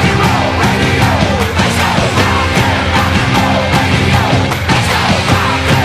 Rock and roll radio. Let's go rock and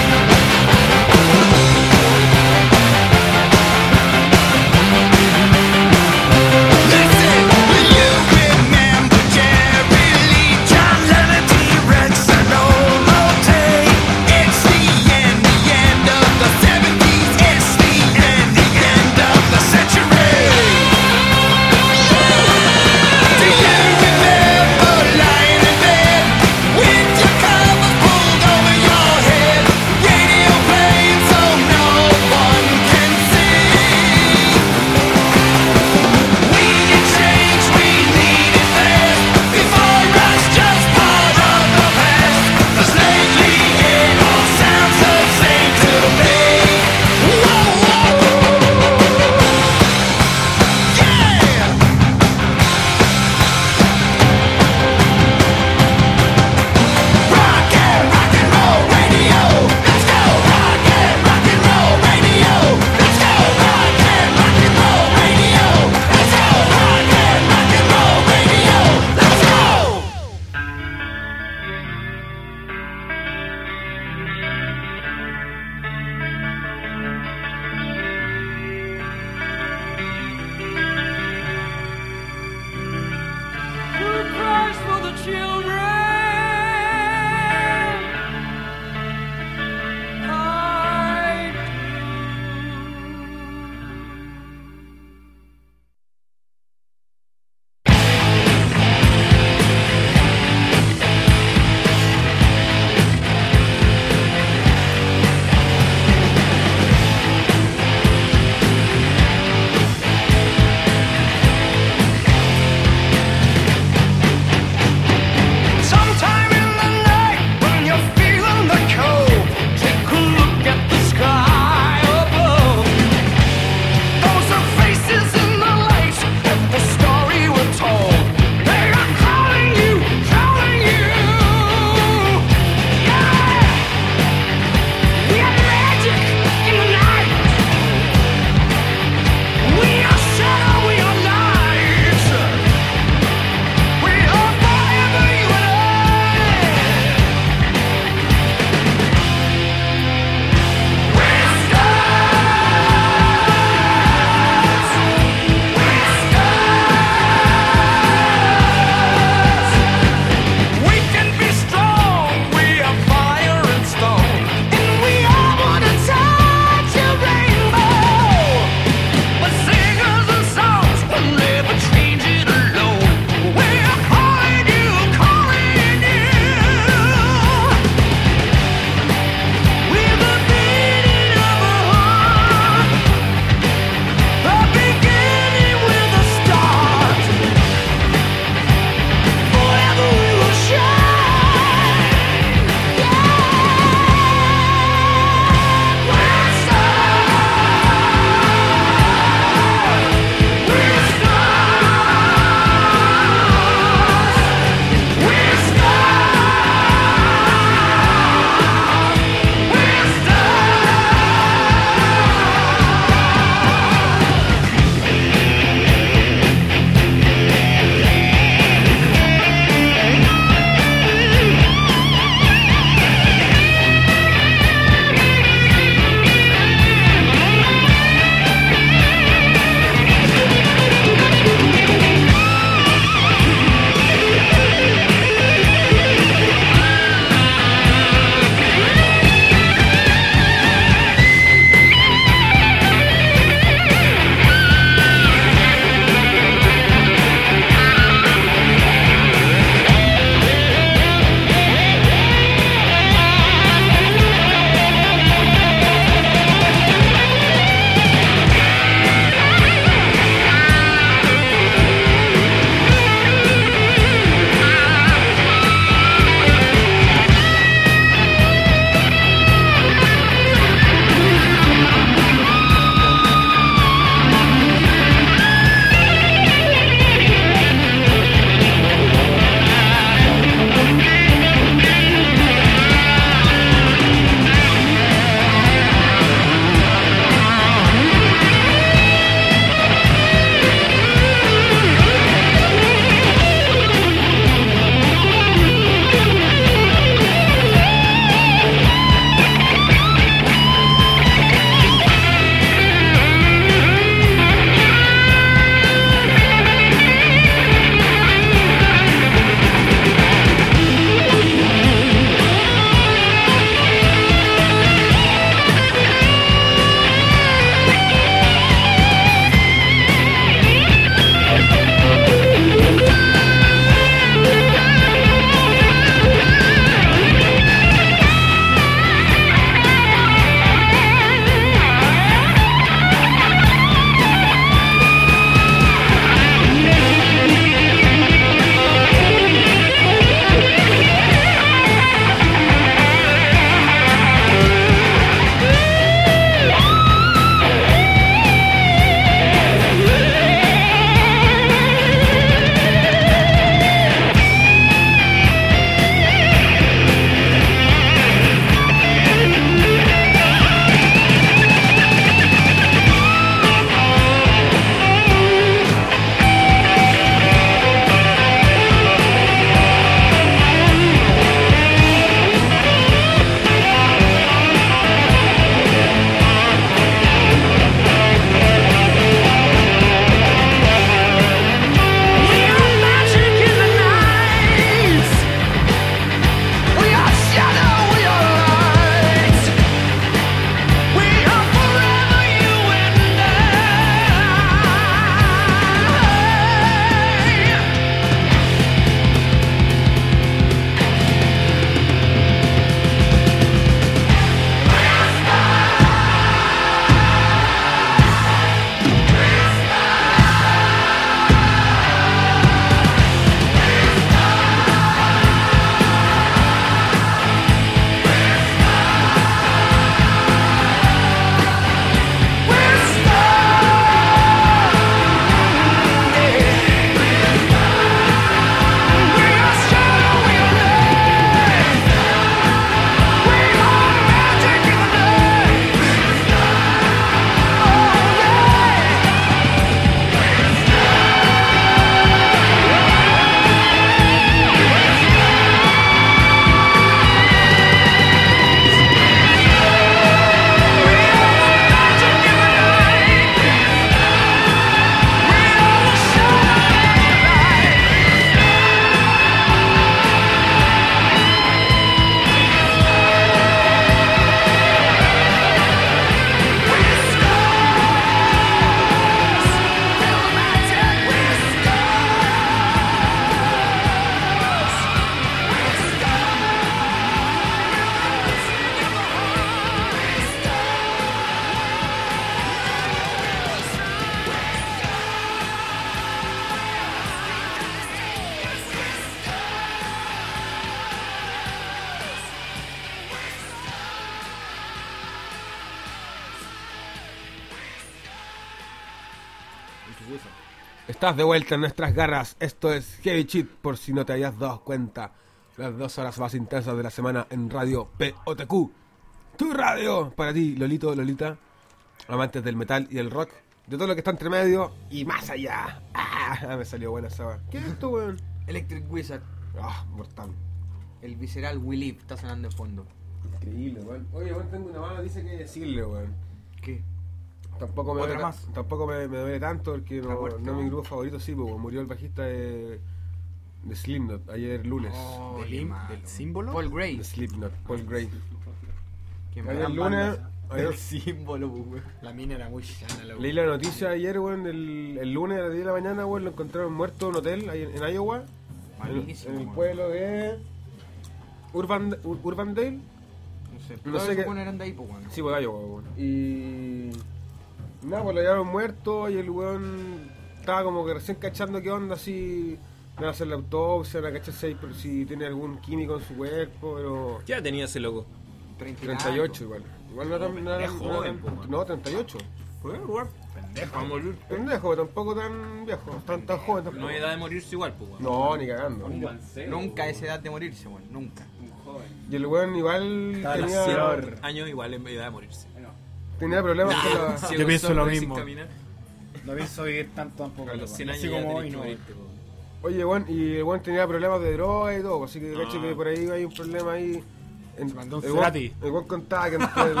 Estás de vuelta en nuestras garras. Esto es Heavy Cheat, por si no te hayas dado cuenta. Las dos horas más intensas de la semana en Radio P O T Q. Tu radio para ti, Lolito, Lolita, amantes del metal y el rock, de todo lo que está entre medio y más allá. Ah, me salió buena esa weá. ¿Qué es esto, weón? Electric Wizard, Ah, mortal. el visceral We Live, está sonando de fondo. Increíble, weón. Oye, weón, tengo una mala noticia que decirle, weón. ¿Qué? Tampoco me ¿Otra duele, más? tampoco me, me duele tanto porque ¿La no, muerte, no es mi no? grupo favorito, sí, porque murió el bajista de, de Slipknot ayer lunes. Oh, ¿Del, qué im- malo. del símbolo? Paul Gray. De Slipknot, Paul Gray. Que Ayer gran lunes, banda. ayer, El símbolo, pues, weón. La mina era muy llana, la leí la noticia ayer, weón, el, el lunes a las diez de la mañana, weón, lo encontraron muerto en un hotel ahí en, en Iowa, en, Malísimo, en el weón. pueblo de Urban, Ur- Urbandale. No sé, No todos sé esos qué- weones eran de ahí, pues, weón. Sí, pues Iowa, weón. Y nada, pues lo hallaron muerto y el weón estaba como que recién cachando qué onda, si van a hacer la autopsia, van a cachar si, si tiene algún químico en su cuerpo, pero ¿Qué edad tenía ese loco? treinta y treinta y ocho igual. Igual no era tan... No, era- es no era joven, tan- po, man. no, treinta y ocho. Pues, weón, pendejo, va a morir. Pendejo, tampoco tan viejo, tan, tan joven tampoco. No hay edad de morirse igual, pues, weón. No, ni cagando. Un mancero, Nunca weón. es edad de morirse, weón. Nunca. Un joven. Y el weón igual tenía, cien años igual en edad de morirse. Bueno, tenía problemas con la... Ciego, pienso sordo lo y sin mismo. caminar. No pienso vivir tanto tampoco. A los cien años Así ya como tenés hoy que no. morirte, weón. Oye, weón, y el weón tenía problemas de droga y todo, así que Ah. cacho que por ahí hay un problema ahí. En, Se mandó un el weón- Cerati. El weón contaba que entre el...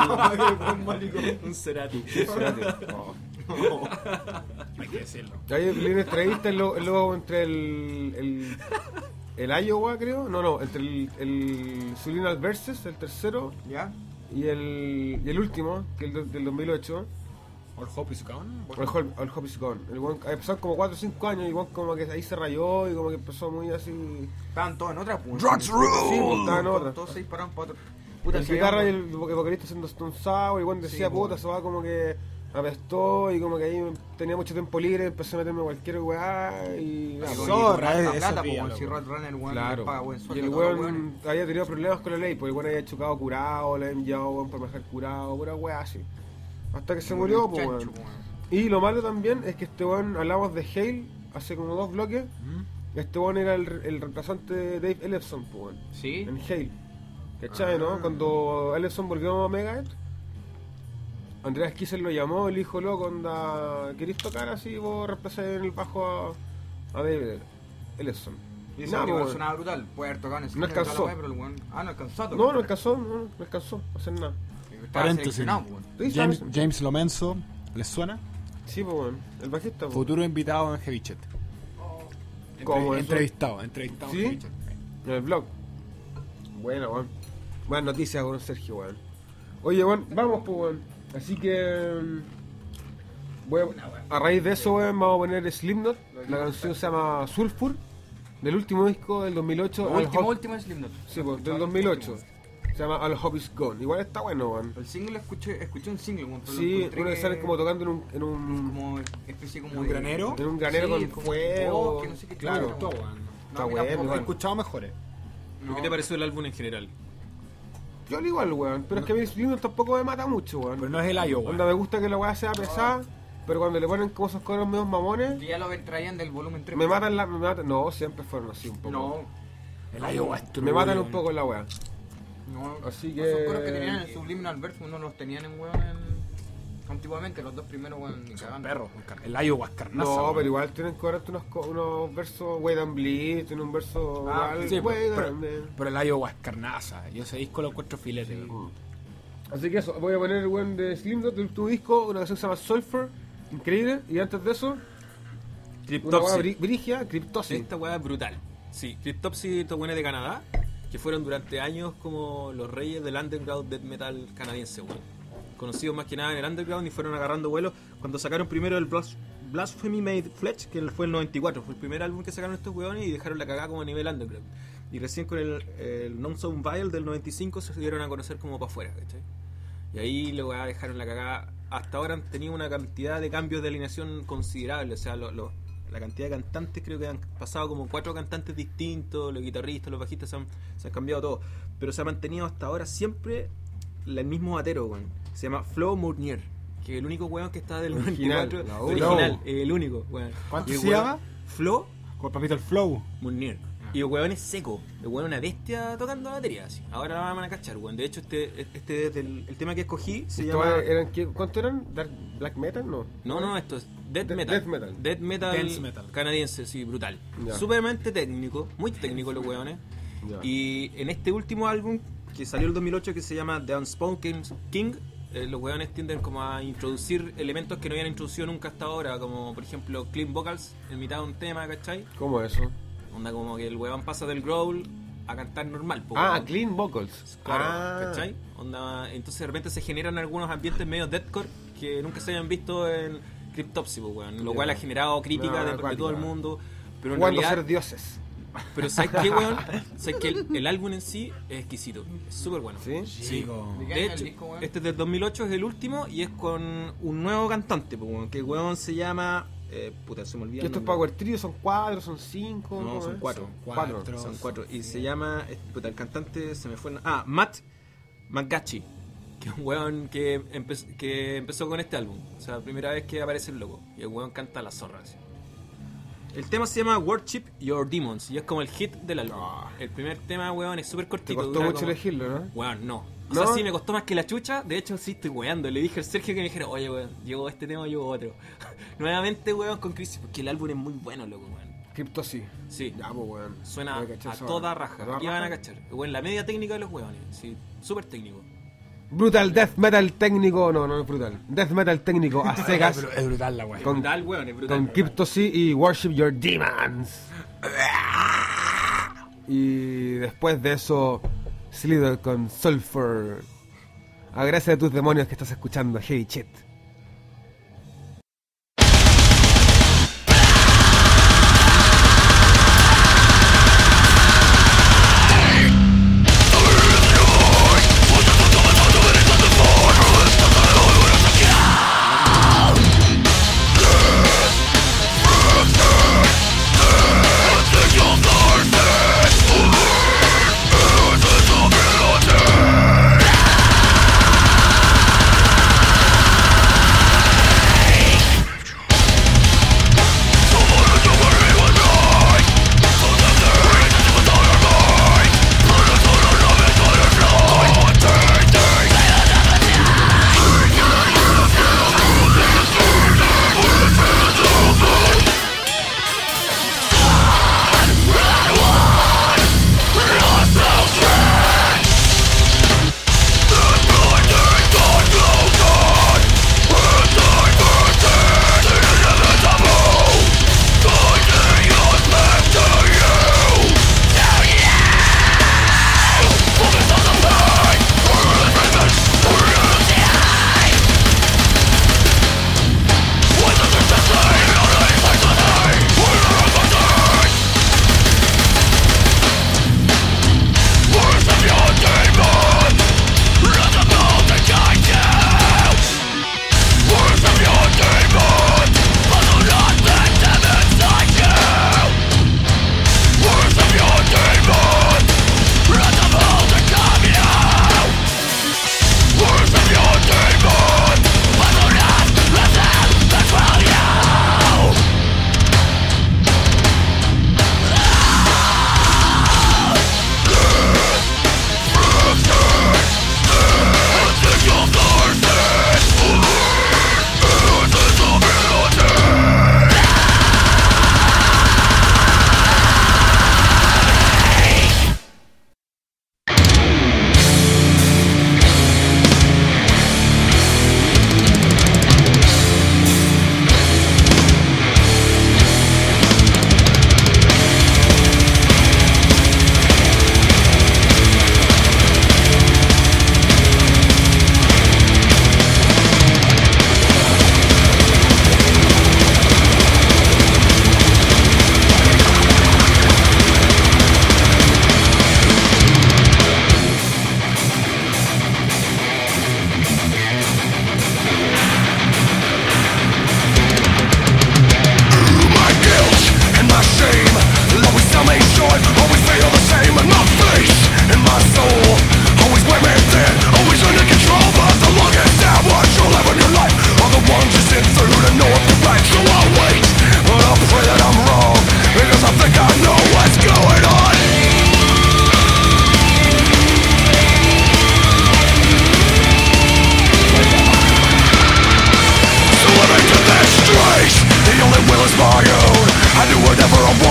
Un Cerati. Cerati. Oh. Hay que decirlo. Ahí leí una entrevista el lo- el luego entre el, el, el Iowa, creo, no, no, entre el, el Sulinal Versus, el tercero, ¿Ya? y el, y el último, que es el del- del dos mil ocho, All Hope is Gone. o el, Hol- el Hope is Gone. El weón, pasaron como cuatro o cinco años y el weón como que ahí se rayó y como que empezó muy así... Estaban todos en otra, pues. Drugs rule. Sí, pues, estaban en otra. Todos se dispararon para otro. Puta, el se guitarra y veían, el, el vocalista haciendo Stone Sour y weón decía, Sí, puta, pues. se va como que apestó y como que ahí tenía mucho tiempo libre, empecé a meterme cualquier weá y... nada, weón, pues. y Zorra, con harta eso plata, pues, píllalo, weón. Si weón. Roadrunner, weón, Claro, les paga buen y sueldo el a todos los weón weones. había tenido problemas con la ley, porque el weón había chocado curado, le habían llevado weón para manejar curado, pura weá así. Hasta que se murió, El pues chancho, weón. weón. Y lo malo también es que este weón, hablamos de Hale hace como dos bloques, este weón era el, el reemplazante de Dave Ellefson, pues weón, ¿Sí? en Hale. ¿Cachai, Ah. no? Cuando Ellefson volvió a Megadeth, Andreas Kisser lo llamó, le dijo, loco, onda, ¿querés tocar así? Vos reemplazás en el bajo a, a Dave Ellefson. Y Y ese nada, weón pues, weón. sonaba brutal. Puede haber tocado en el No cine y toda la alcanzó. weá, pero el weón- Ah, no alcanzó a tocar. No, no alcanzó, no, no alcanzó a hacer nada. Estaba Paréntesis. seleccionado, pues, weón. Sí, James, ¿sabes? James Lomenzo, ¿les suena? Sí, pues bueno, el bajista, pues. Futuro invitado en Heavy Chat. ¿Cómo eso? Entrevistado, entrevistado ¿Sí? en Heavy Chat. En el blog. Bueno, weón. Buenas noticias con Sergio, weón. Oye, weón, vamos, pues, weón. Así que. mm, voy a, a raíz de eso, weón, vamos a poner Slipknot. La canción se llama Sulfur, del último disco del dos mil ocho. All Último, Hope- último es Slipknot. Sí, pues, del dos mil ocho. Se llama All Hope is Gone. Igual está bueno, weón. El single escuché, escuché un single, weón, pero lo Sí, encontré uno que que- salen como tocando en un. En un, como especie como ¿Un de- granero? en un granero Sí, con como fuego. bosque, no sé qué claro. chucha, Todo, weón. weón. Está a mí bueno, tampoco. He igual. escuchado mejores. No. ¿Qué te pareció el álbum en general? Yo al igual, weón. Pero es que a mí Slipknot tampoco me mata mucho, weón. Pero no es el Iowa. Onda, me gusta que la weá sea pesada, pero cuando le ponen como esos coros medios mamones, Que ya lo traían del volumen tres. me matan la. Me matan, no, siempre fueron así un poco. No, El Iowa es Me true, matan un weón. poco la weá. no. Así Esos que- coros que tenían en Subliminal Verse no los tenían en weón en... Antiguamente, los dos primeros weón ni cagando. Perro, el Iowa es carnaza. No, weón. pero igual tienen que correrte unos, co- unos versos Wade and Bleed, tiene un verso Ah, igual, Sí, Wade pero, and Bleed. pero el Iowa es carnaza. Yo ese disco lo encuentro filete. weón. Así que eso, voy a poner el weón de Slipknot del último disco, una canción que se llama Sulfur, increíble, y antes de eso, una weá Cryptopsy. bri- brigia, Cryptopsy. Esta weá es brutal. Sí, Cryptopsy, estos buenos de Canadá, que fueron durante años como los reyes del underground death metal canadiense, weón. Conocidos más que nada en el underground y fueron agarrando vuelo cuando sacaron primero el Blas- Blasphemy Made Flesh, que fue el noventa y cuatro, fue el primer álbum que sacaron estos weones y dejaron la cagada como a nivel underground. Y recién con el, el Non Sound Vile del noventa y cinco se dieron a conocer como para afuera, ¿cachai? Y ahí la weá dejaron la cagada. Hasta ahora han tenido una cantidad de cambios de alineación considerable, o sea, lo- lo- la cantidad de cantantes, creo que han pasado como cuatro cantantes distintos, los guitarristas, los bajistas se han, se han cambiado todo, pero se ha mantenido hasta ahora siempre la- el mismo batero, weón. Se llama Flo Mournier, que es el único weón que está del Original, noventa y la cuatro. uno. Original, eh, el único, weón. ¿Cuánto Y el se weón- llama? Flo Con papito el flow. Munir. Y el weón es seco. El weón es una bestia tocando batería, así. Ahora la van a cachar, weón. De hecho, este, este del, el tema que escogí se Esto llama... eran, ¿qué- ¿Cuánto eran? ¿Dark Black Metal? No. No, no, esto es Death Death- Metal. Death Metal. Death Metal, Dance metal. canadiense, sí, brutal. Ya. Supermente técnico, muy técnico los weones. Ya. Y en este último álbum, que salió el dos mil ocho, que se llama The Unspoken King, eh, los weones tienden como a introducir elementos que no habían introducido nunca hasta ahora, como por ejemplo clean vocals en mitad de un tema, ¿cachai? ¿Cómo eso? Onda como que el weón pasa del growl a cantar normal. po, Ah, weón. clean vocals. Claro, Ah. ¿cachai? Onda, entonces de repente se generan algunos ambientes medio deathcore que nunca se habían visto en Cryptopsy, po, weón. Lo Ya. cual ha generado críticas No, de, de acuática. todo el mundo. Pero en Jugando a realidad, ser dioses. pero ¿sabes qué, weón? ¿Sabes que el, el álbum en sí es exquisito? Es súper bueno. ¿Sí? Sí. ¿De qué De año el hecho, disco, weón? este es del dos mil ocho, es el último y es con un nuevo cantante, po, weón, que el weón se llama... Eh, puta, se me olvida ¿Y el estos nombre. Power Trio son cuatro, son cinco? No, ¿cómo son es? cuatro. Cuatro. Son cuatro. Y se llama. eh, Puta, el cantante se me fue. el- Ah, Matt McGatchy. Que es un weón que, empe- que empezó con este álbum. O sea, la primera vez que aparece el logo. Y el weón canta la zorra. así. El tema se llama Worship Your Demons. Y es como el hit del álbum. El primer tema, weón, es súper Te cortito. costó dura mucho como- elegirlo, ¿no? Weón, no. O ¿No? sea, sí me costó más que la chucha. De hecho, sí estoy weando. Le dije al Sergio que me dijera, oye, weón, llegó este tema, llegó otro. Nuevamente, weón, con Crisis. Porque el álbum es muy bueno, loco, weón. Crypto sí. Sí. Ya, pues, weón. Suena Voy a cachar a esa- toda raja. ¿A toda Aquí van a raja? cachar. Bueno, la media técnica de los huevones. Sí, súper técnico. Brutal Death Metal técnico. No, no es brutal. Death Metal técnico a cegas. Es brutal la weá. Con- brutal, hueón, es brutal. Con Crypto sí y Worship Your Demons. Y después de eso, Slither con Sulfur. Agradece a tus demonios que estás escuchando Heavy Shit.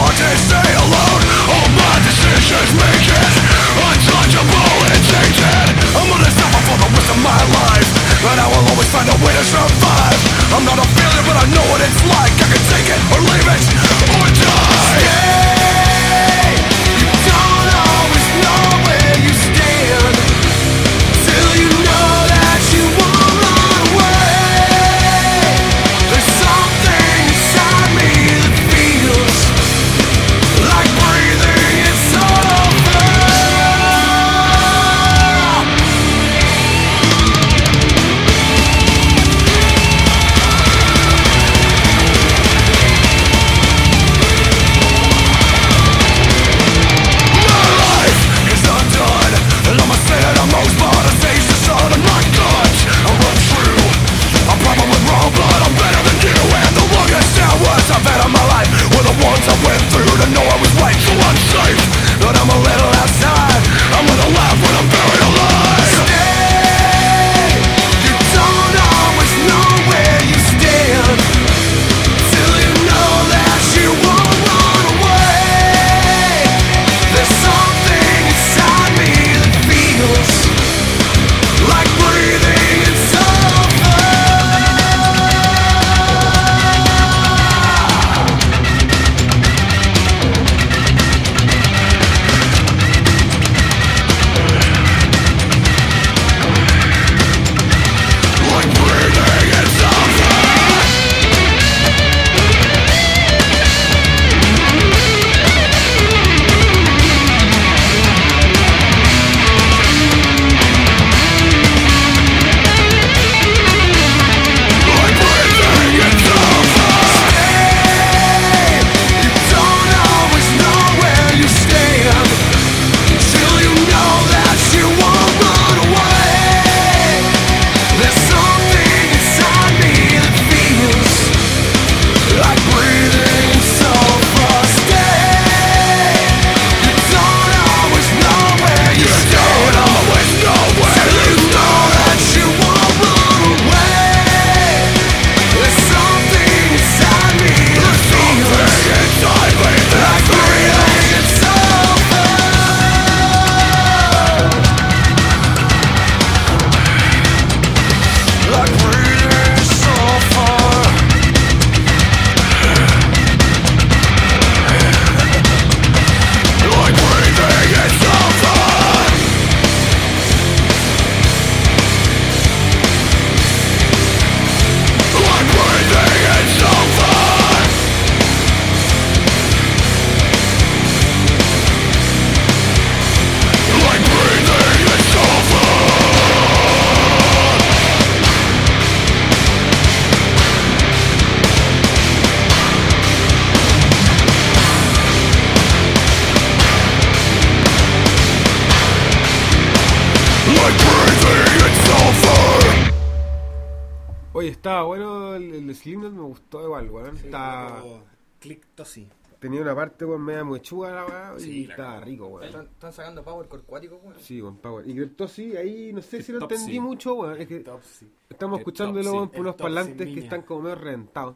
Oye, estaba bueno el, el Slipknot, me gustó igual, weón. Sí, Está... Click Tosi. Tenía una parte, weón, media mochuga la weá, Sí, y la estaba cagó. rico, weón. Están, están sacando Power Corcuático, weón. Sí, weón, Power. Y Cryptopsy, ahí no sé si lo Cryptopsy. entendí mucho, weón. Es que Topsy. estamos El escuchándolo, Topsy, weón, por el unos Topsy, parlantes que niña. están como medio reventados.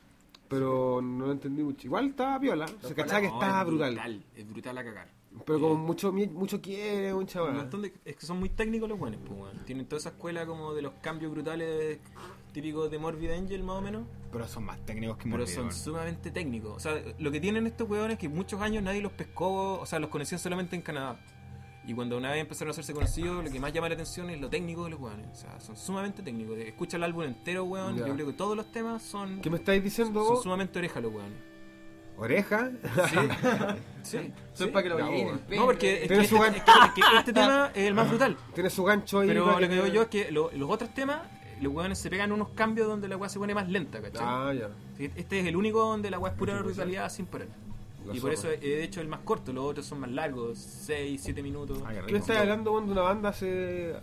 Pero no lo entendí mucho. Igual estaba piola, se cachaba que No, estaba es brutal. Es brutal a cagar. Pero como mucho mucho quiere, mucha Un weá. montón de, es que son muy técnicos los buenos, pues, weón. Tienen toda esa escuela como de los cambios brutales típicos de Morbid Angel, más o menos. Pero son más técnicos que Pero Morbid, son weón. sumamente técnicos. O sea, lo que tienen estos weones es que muchos años nadie los pescó, o sea, los conocían solamente en Canadá. Y cuando una vez empezaron a hacerse conocidos, lo que más llama la atención es lo técnico de los weones. O sea, son sumamente técnicos. Escucha el álbum entero, weón. Ya. Yo creo que todos los temas son, ¿Qué me estáis diciendo son vos? sumamente orejas los weones. ¿Oreja? Sí, sí. Eso es sí. para que lo Ya, lleguen weón. el pene. No, porque es que, Tiene este, su es gan- que- es que este tema es el más brutal. Tiene su gancho ahí. Pero para lo que digo yo es que lo- los otros temas, los weones se pegan unos cambios donde la weá se pone más lenta, ¿cachai? Ah, ya. Sí, este es el único donde la weá es pura brutalidad sin parar. La Y por zorra. eso es de hecho el más corto, los otros son más largos, seis, siete minutos. Ah, qué ¿Qué rico. estás hablando, weón, de una banda hace...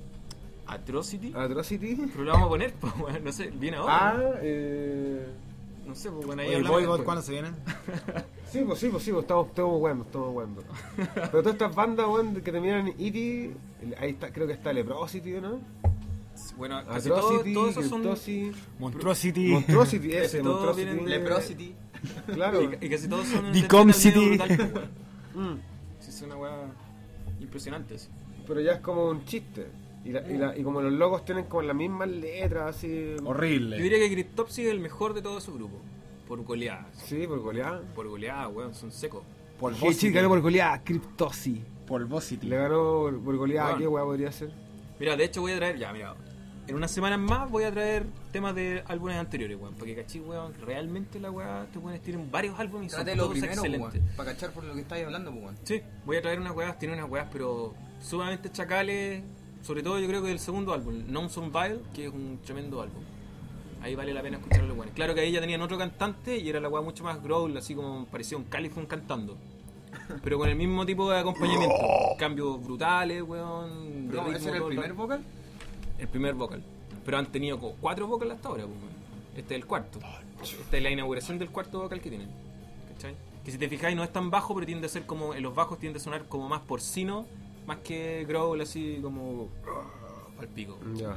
Atrocity, Atrocity? pero lo vamos a poner, pues, weón, no sé, viene ahora. Ah, ¿no? eh... No sé, pues bueno, ahí Oye, hablamos Voivod, después. ¿cuándo se viene? Sí, pues sí, pues sí, pues estamos, estamos jugando, estamos jugando. Pero todas estas bandas, weón, que terminan en E T, ahí está, creo que está Leprosity, ¿no? Bueno, casi todos Atrocity, todo esos son Cryptopsy, Monstrosity. Monstrosity, casi ese, todos Monstrosity. vienen de- Leprosity. Claro. Y, y casi todos son The death Com metal City. medio brutal, pues, weón. Mm. Sí, es una weá impresionante. Sí. Pero ya es como un chiste. Y, la- y, la- y como los logos tienen como las mismas letras, así. Horrible. Yo diría que Cryptopsy es el mejor de todo su grupo. Por goleada. Sí, por goleada. Por goleada, weón, son secos. Hey, chica, ganó por goleada, Cryptopsy. Polvosity. Le ganó por, por goleada, Bueno. ¿qué weá podría ser? Mira, de hecho voy a traer, ya, mira, en unas semanas más voy a traer temas de álbumes anteriores, weón. Porque cachí, weón, realmente la weá, te pueden tienen varios álbumes y son Trate lo todos primero, pues, excelentes. weón, para cachar por lo que estáis hablando, pues, weón. Sí, voy a traer unas weas, tiene unas weas, pero sumamente chacales. Sobre todo yo creo que del segundo álbum, Non Son Vile, que es un tremendo álbum. Ahí vale la pena escucharlo, bueno. Claro que ahí ya tenían otro cantante y era la wea mucho más growl, así como parecía un Califón cantando. Pero con el mismo tipo de acompañamiento. Cambios brutales, weón. de No, ritmo, ¿ese era el todo primer rato. vocal? El primer vocal. Pero han tenido como cuatro vocals hasta ahora, pues, weón. Este es el cuarto. Esta es la inauguración del cuarto vocal que tienen. ¿Cachai? Que si te fijáis no es tan bajo, pero tiende a ser como, en los bajos tiende a sonar como más porcino, más que growl, así como al pico. Ya.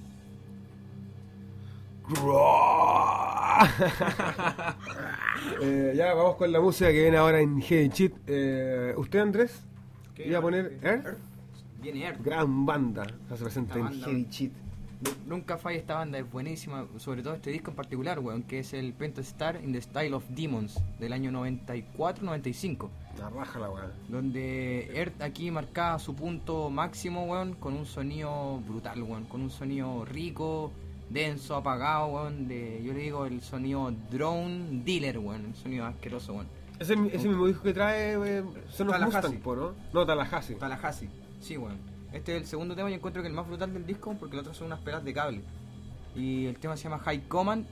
Eh, ya vamos con la música que viene ahora en Heavy Cheat. Eh, ¿Usted, Andrés? Iba a poner Earth. Viene Earth. Gran banda que se presenta Esta en banda, Heavy weón. Cheat. Nu- Nunca falla esta banda, es buenísima, sobre todo este disco en particular, weón, que es el Pentastar in the Style of Demons del año noventa y cuatro noventa y cinco, La raja la weá. donde Earth aquí marcaba su punto máximo, weón, con un sonido brutal, weón, con un sonido rico, denso, apagado, weón, de, yo le digo el sonido drone dealer, weón, el sonido asqueroso, weón. Ese, ese mismo disco que trae, weón, son los Tallahassee. Mustang, po, ¿no? No, Tallahassee. Tallahassee, sí, weón. Este es el segundo tema y encuentro que el más brutal del disco porque los otros son unas pelas de cable. Y el tema se llama High Command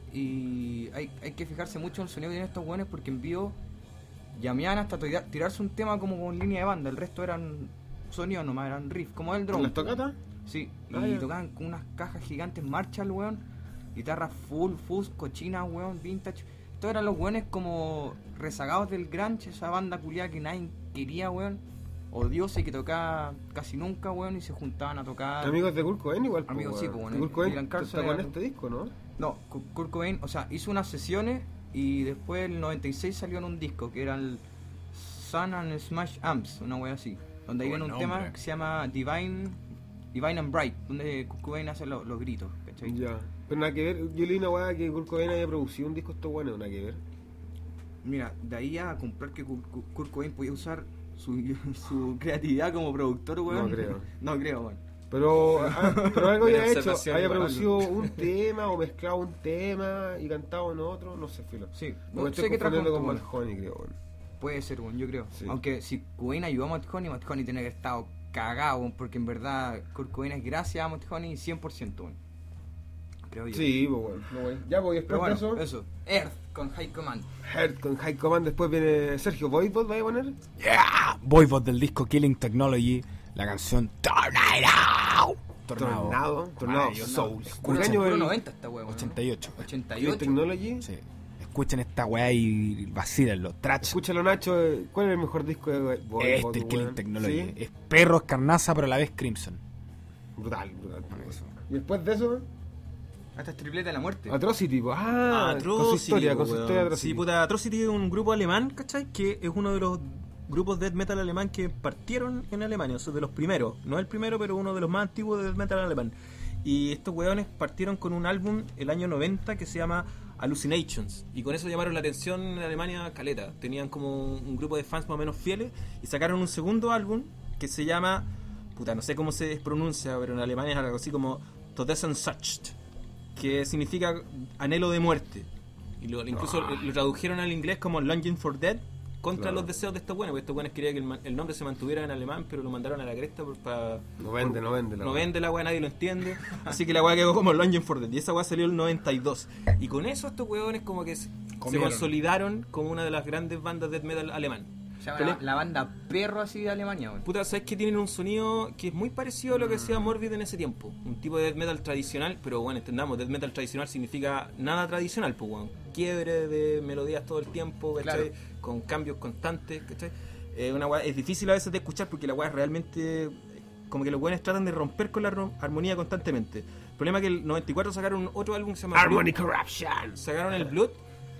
y hay, hay que fijarse mucho en el sonido que tienen estos weones porque en vivo llameaban hasta tira- tirarse un tema como con línea de banda, el resto eran sonidos nomás, eran riff, como el drone. ¿Las tocatas? Sí, Ah, y ya. tocaban con unas cajas gigantes Marshall, weón, guitarras full, fuzz, cochinas, weón, vintage. Estos eran los weones como rezagados del grunge, esa banda culiada que nadie quería, weón. Odiose que tocaba casi nunca, weón, y se juntaban a tocar. Amigos de Kurt Cobain igual, po, Amigos, sí, weón. po, bueno, Kurt Cobain Dylan Carlson está con era- este disco, ¿no? No, Ku- Kurt Cobain, o sea, hizo unas sesiones y después el noventa y seis salió en un disco que era el Sun and Smash Amps, una wea así. Donde hay Buen un nombre. tema que se llama Divine Divine and Bright, donde Kurt Cobain hace lo- los gritos, ¿cachai? Ya. Pero nada que ver, yo leí una weá que Kurt Cobain haya producido un disco esto bueno, nada que ver. Mira, de ahí a comprar que Kurt, Kurt- Kurt Cobain podía usar su, su creatividad como productor, weón. No creo. No creo, weón. Pero, ah, pero algo Buena había hecho, observación, había igual. producido un tema o mezclado un tema y cantado en otro, no sé, filo. Sí, No, no, me sé estoy que trajo confundiendo con un- Malhoney, creo. weón. Puede ser, weón, yo creo. Sí. Aunque si Cobain ayudó a Matt Honey, Matt Honey tiene que haber estado cagado, weón, porque en verdad Kurt Cobain es gracias a Matt Honey cien por ciento, weón. Creo yo. Sí, pues bueno. No, weón. Ya, pues y Pero después bueno, de eso, eso. Earth con High Command. Heart con High Command, después viene Sergio Voivod, ¿vaya a poner? Yeah, Voivod del disco Killing Technology, la canción Tornado. Tornado. Tornado, Tornado Maravilloso. Souls. Escuchen, ¿Qué año Puro el- noventa esta weón. ochenta y ocho. ochenta y New ocho. Technology? Sí. Escuchen esta weá y vacílenlo. Trash. Escúchalo, Nacho, eh, ¿cuál es el mejor disco de Voivod? Este, el Killing weón? Technology. Sí. Es perro, es carnaza, pero a la vez Crimson. Brutal, brutal. Por eso. Y después de eso, Esta es tripleta de la muerte. Atrocity, pues. Ah, con su historia, con su weón. historia de Atrocity. Sí, puta, Atrocity es un grupo alemán, ¿cachai? Que es uno de los grupos de death metal alemán que partieron en Alemania, o sea, de los primeros. No el primero, pero uno de los más antiguos de death metal alemán. Y estos weones partieron con un álbum el año noventa que se llama Hallucinations. Y con eso llamaron la atención en Alemania caleta. Tenían como un grupo de fans más o menos fieles. Y sacaron un segundo álbum que se llama... Puta, no sé cómo se pronuncia, pero en alemán es algo así como Todessensucht, que significa anhelo de muerte. Y lo, incluso lo, lo tradujeron al inglés como Longing for Death, contra Claro. los deseos de estos buenos, porque estos buenos querían que el, ma- el nombre se mantuviera en alemán, pero lo mandaron a la cresta por, para... No vende, no vende la No weá. vende la weá, nadie lo entiende. Así que la weá quedó como Longing for Death. Y esa weá salió el noventa y dos. Y con eso estos weones como que se, se Comieron. consolidaron como una de las grandes bandas de death metal alemán. Se llama Pero la, le- la banda perro así de Alemania, weón. Puta, ¿sabes que tienen un sonido que es muy parecido a lo que hacía Morbid en ese tiempo? Un tipo de death metal tradicional, pero bueno, entendamos, death metal tradicional significa nada tradicional, pues, weón. Quiebre de melodías todo el tiempo, ¿cachai? Claro. Con cambios constantes, ¿cachai? Eh, una weá- es difícil a veces de escuchar porque la weá es realmente... eh, Como que los weones tratan de romper con la ro- armonía constantemente. El problema es que el noventa y cuatro sacaron otro álbum que se llama Harmony Blood. Corruption. Sacaron el Blood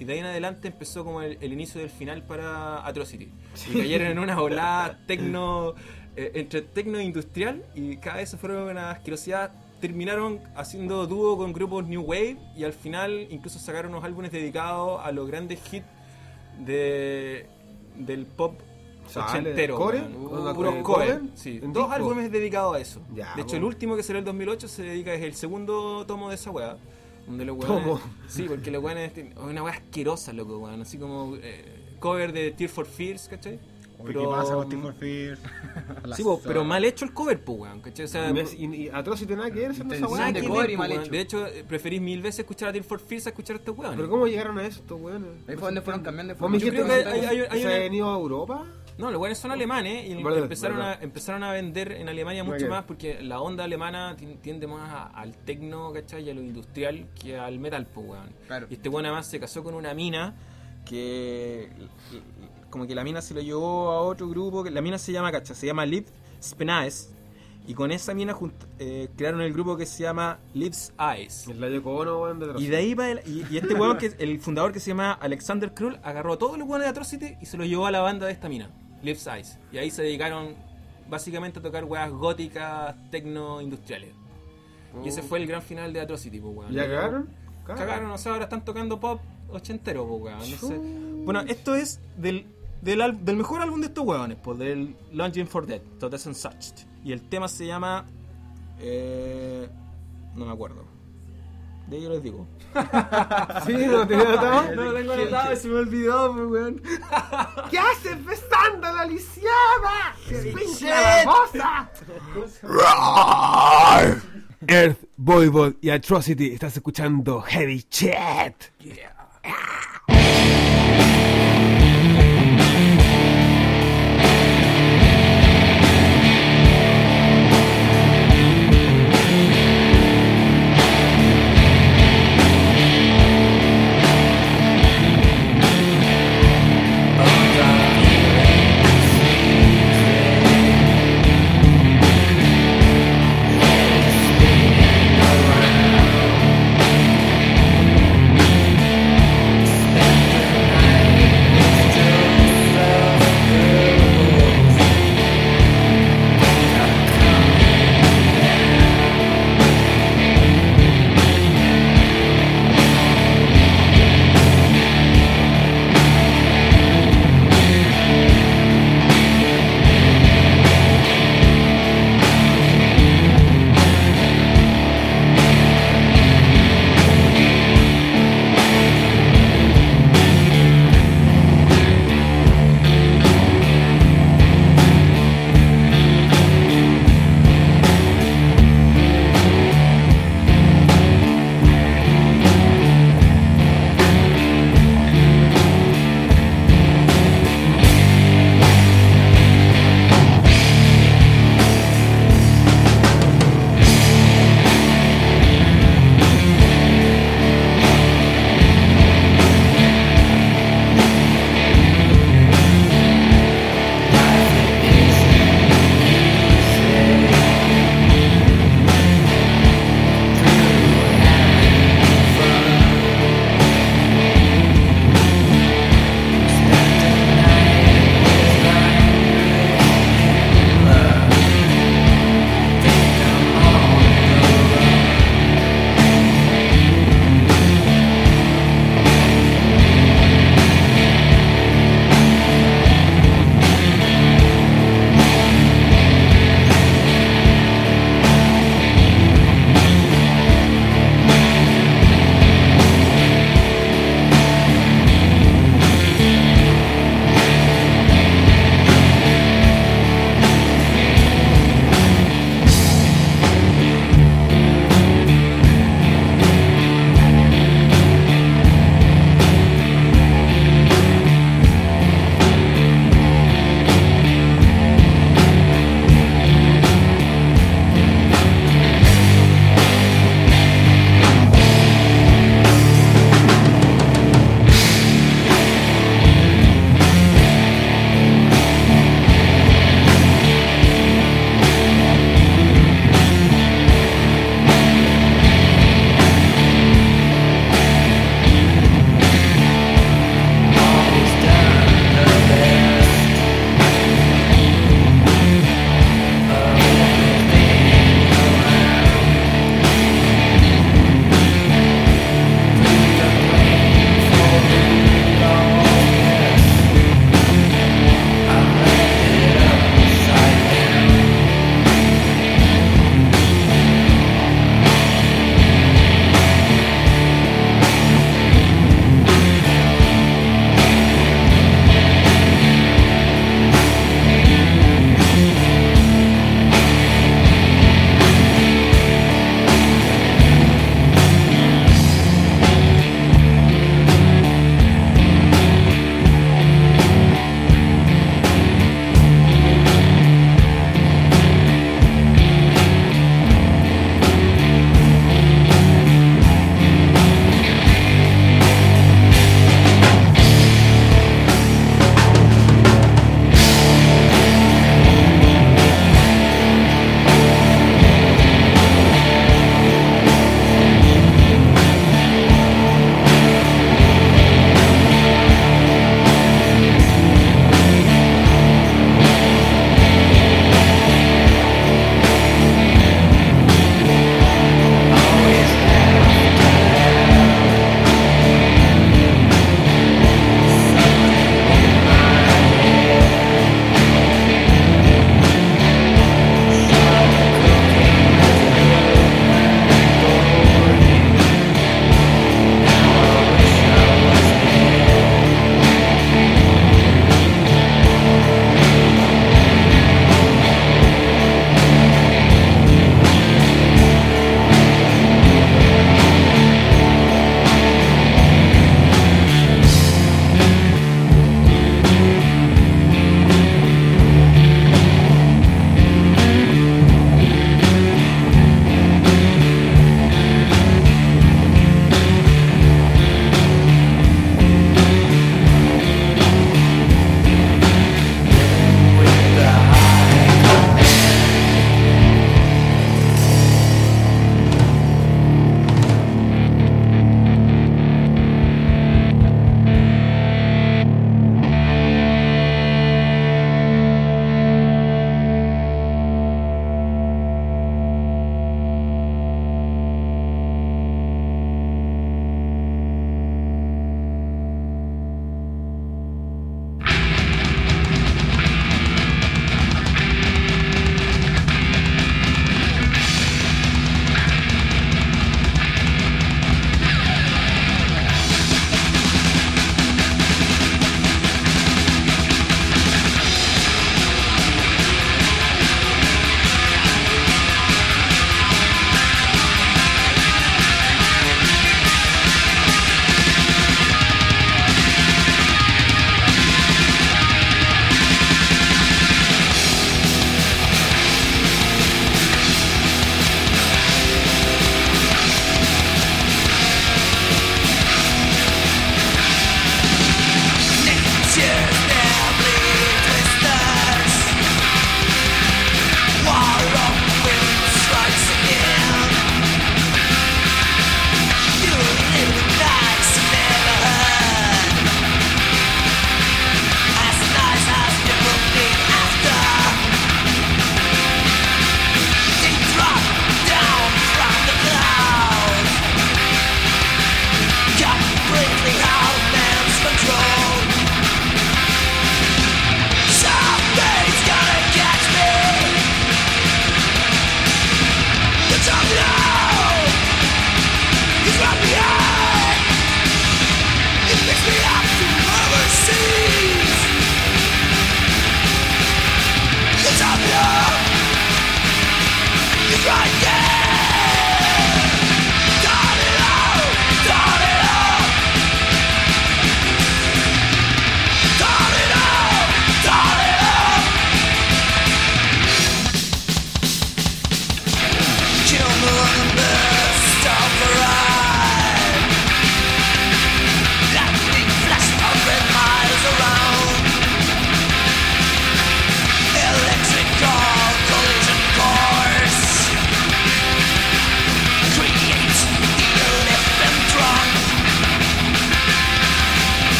y de ahí en adelante empezó como el, el inicio del final para Atrocity. Y cayeron en una volada tecno, eh, entre tecno e industrial, y cada vez se fueron una asquerosidad. Terminaron haciendo dúo con grupos New Wave y al final incluso sacaron unos álbumes dedicados a los grandes hits de, del pop ochentero. ¿Core? weón. ¿Con Puros la- cover. cover? Sí, ¿En dos disco? álbumes dedicados a eso. Ya, de hecho, po. el último que salió en el dos mil ocho se dedica, es el segundo tomo de esa weá. Donde los weones- ¿Tomo? Sí, porque los weones tienen- es una weá asquerosa, loco, weón. Así como eh, cover de Tear for Fears, ¿cachai? Oye, ¿qué pasa con Team for Fears? Sí, po, pero mal hecho el cover, pues, weón, ¿cachai? O sea, Y, me- y, y Atrocity nada que ver haciendo esa Intención weá. nada de que cover ver, y po, mal weón. hecho. De hecho, eh, preferís mil veces escuchar a Tear for Fears a escuchar a estos weones. Pero ¿cómo llegaron a eso estos weones? Ahí fue donde fueron cambiando de ¿Vos me Yo dijiste creo que, que hay- hay- hay se una- habían ido a Europa? No, los buenos son alemanes y Verdad, empezaron, verdad. A, empezaron a vender en Alemania mucho Muy bien. más porque la onda alemana ti- tiende más a- al tecno, ¿cachai? Y a lo industrial que al metal, pues, weón. Claro. Y este weón además se casó con una mina que... como que la mina se lo llevó a otro grupo, que la mina se llama, ¿cachai? Se llama Liv Spenaes. Y con esa mina junt- eh, crearon el grupo que se llama Liv's Eyes. El Layo Kono, weón, de Y Atrocity. de ahí va el- y, y este weón, que el fundador que se llama Alexander Krull, agarró a todos los weones de Atrocity y se los llevó a la banda de esta mina, Liv's Eyes. Y ahí se dedicaron básicamente a tocar weas góticas, tecno, industriales. Y ese fue el gran final de Atrocity, pues weón. ¿Ya cagaron? Cagaron, o sea, ahora están tocando pop ochentero, pues weón. No sé. Bueno, esto es del, del, al- del mejor álbum de estos weones, pues, del Longing for Death, To Death and Such. Y el tema se llama... Eh, no me acuerdo. De ahí yo les digo. Sí, no tenía notado. No lo tengo anotado, se me olvidó, pues, weón. ¿Qué haces besando a la lisiada? ¡Pinche babosa! Earth, Voivod y Atrocity, estás escuchando Heavy Chat. Spend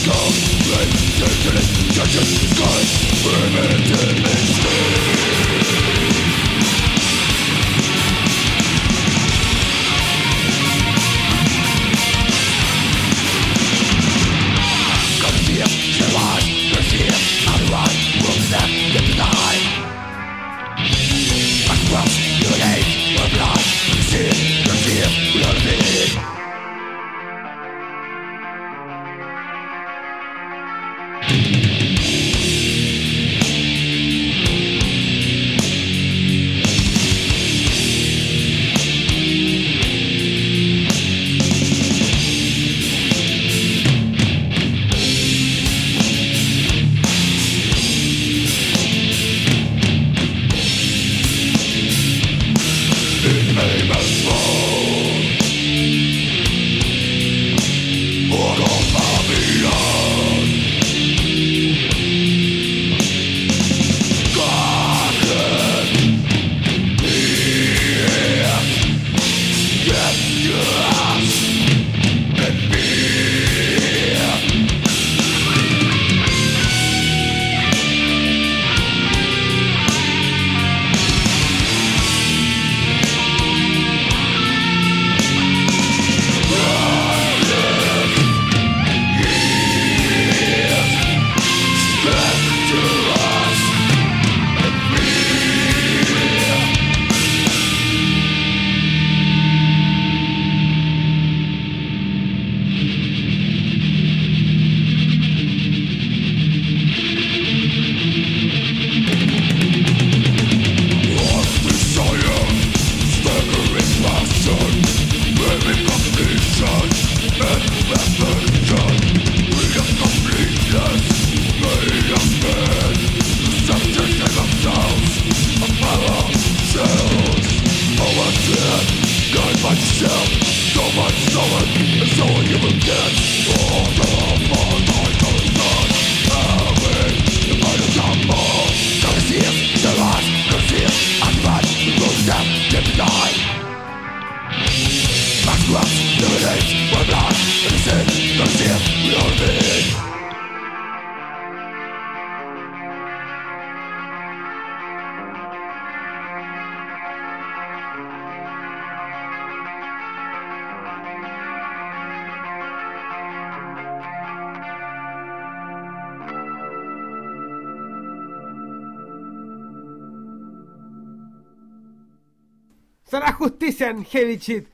Será justicia en Heavy Shit.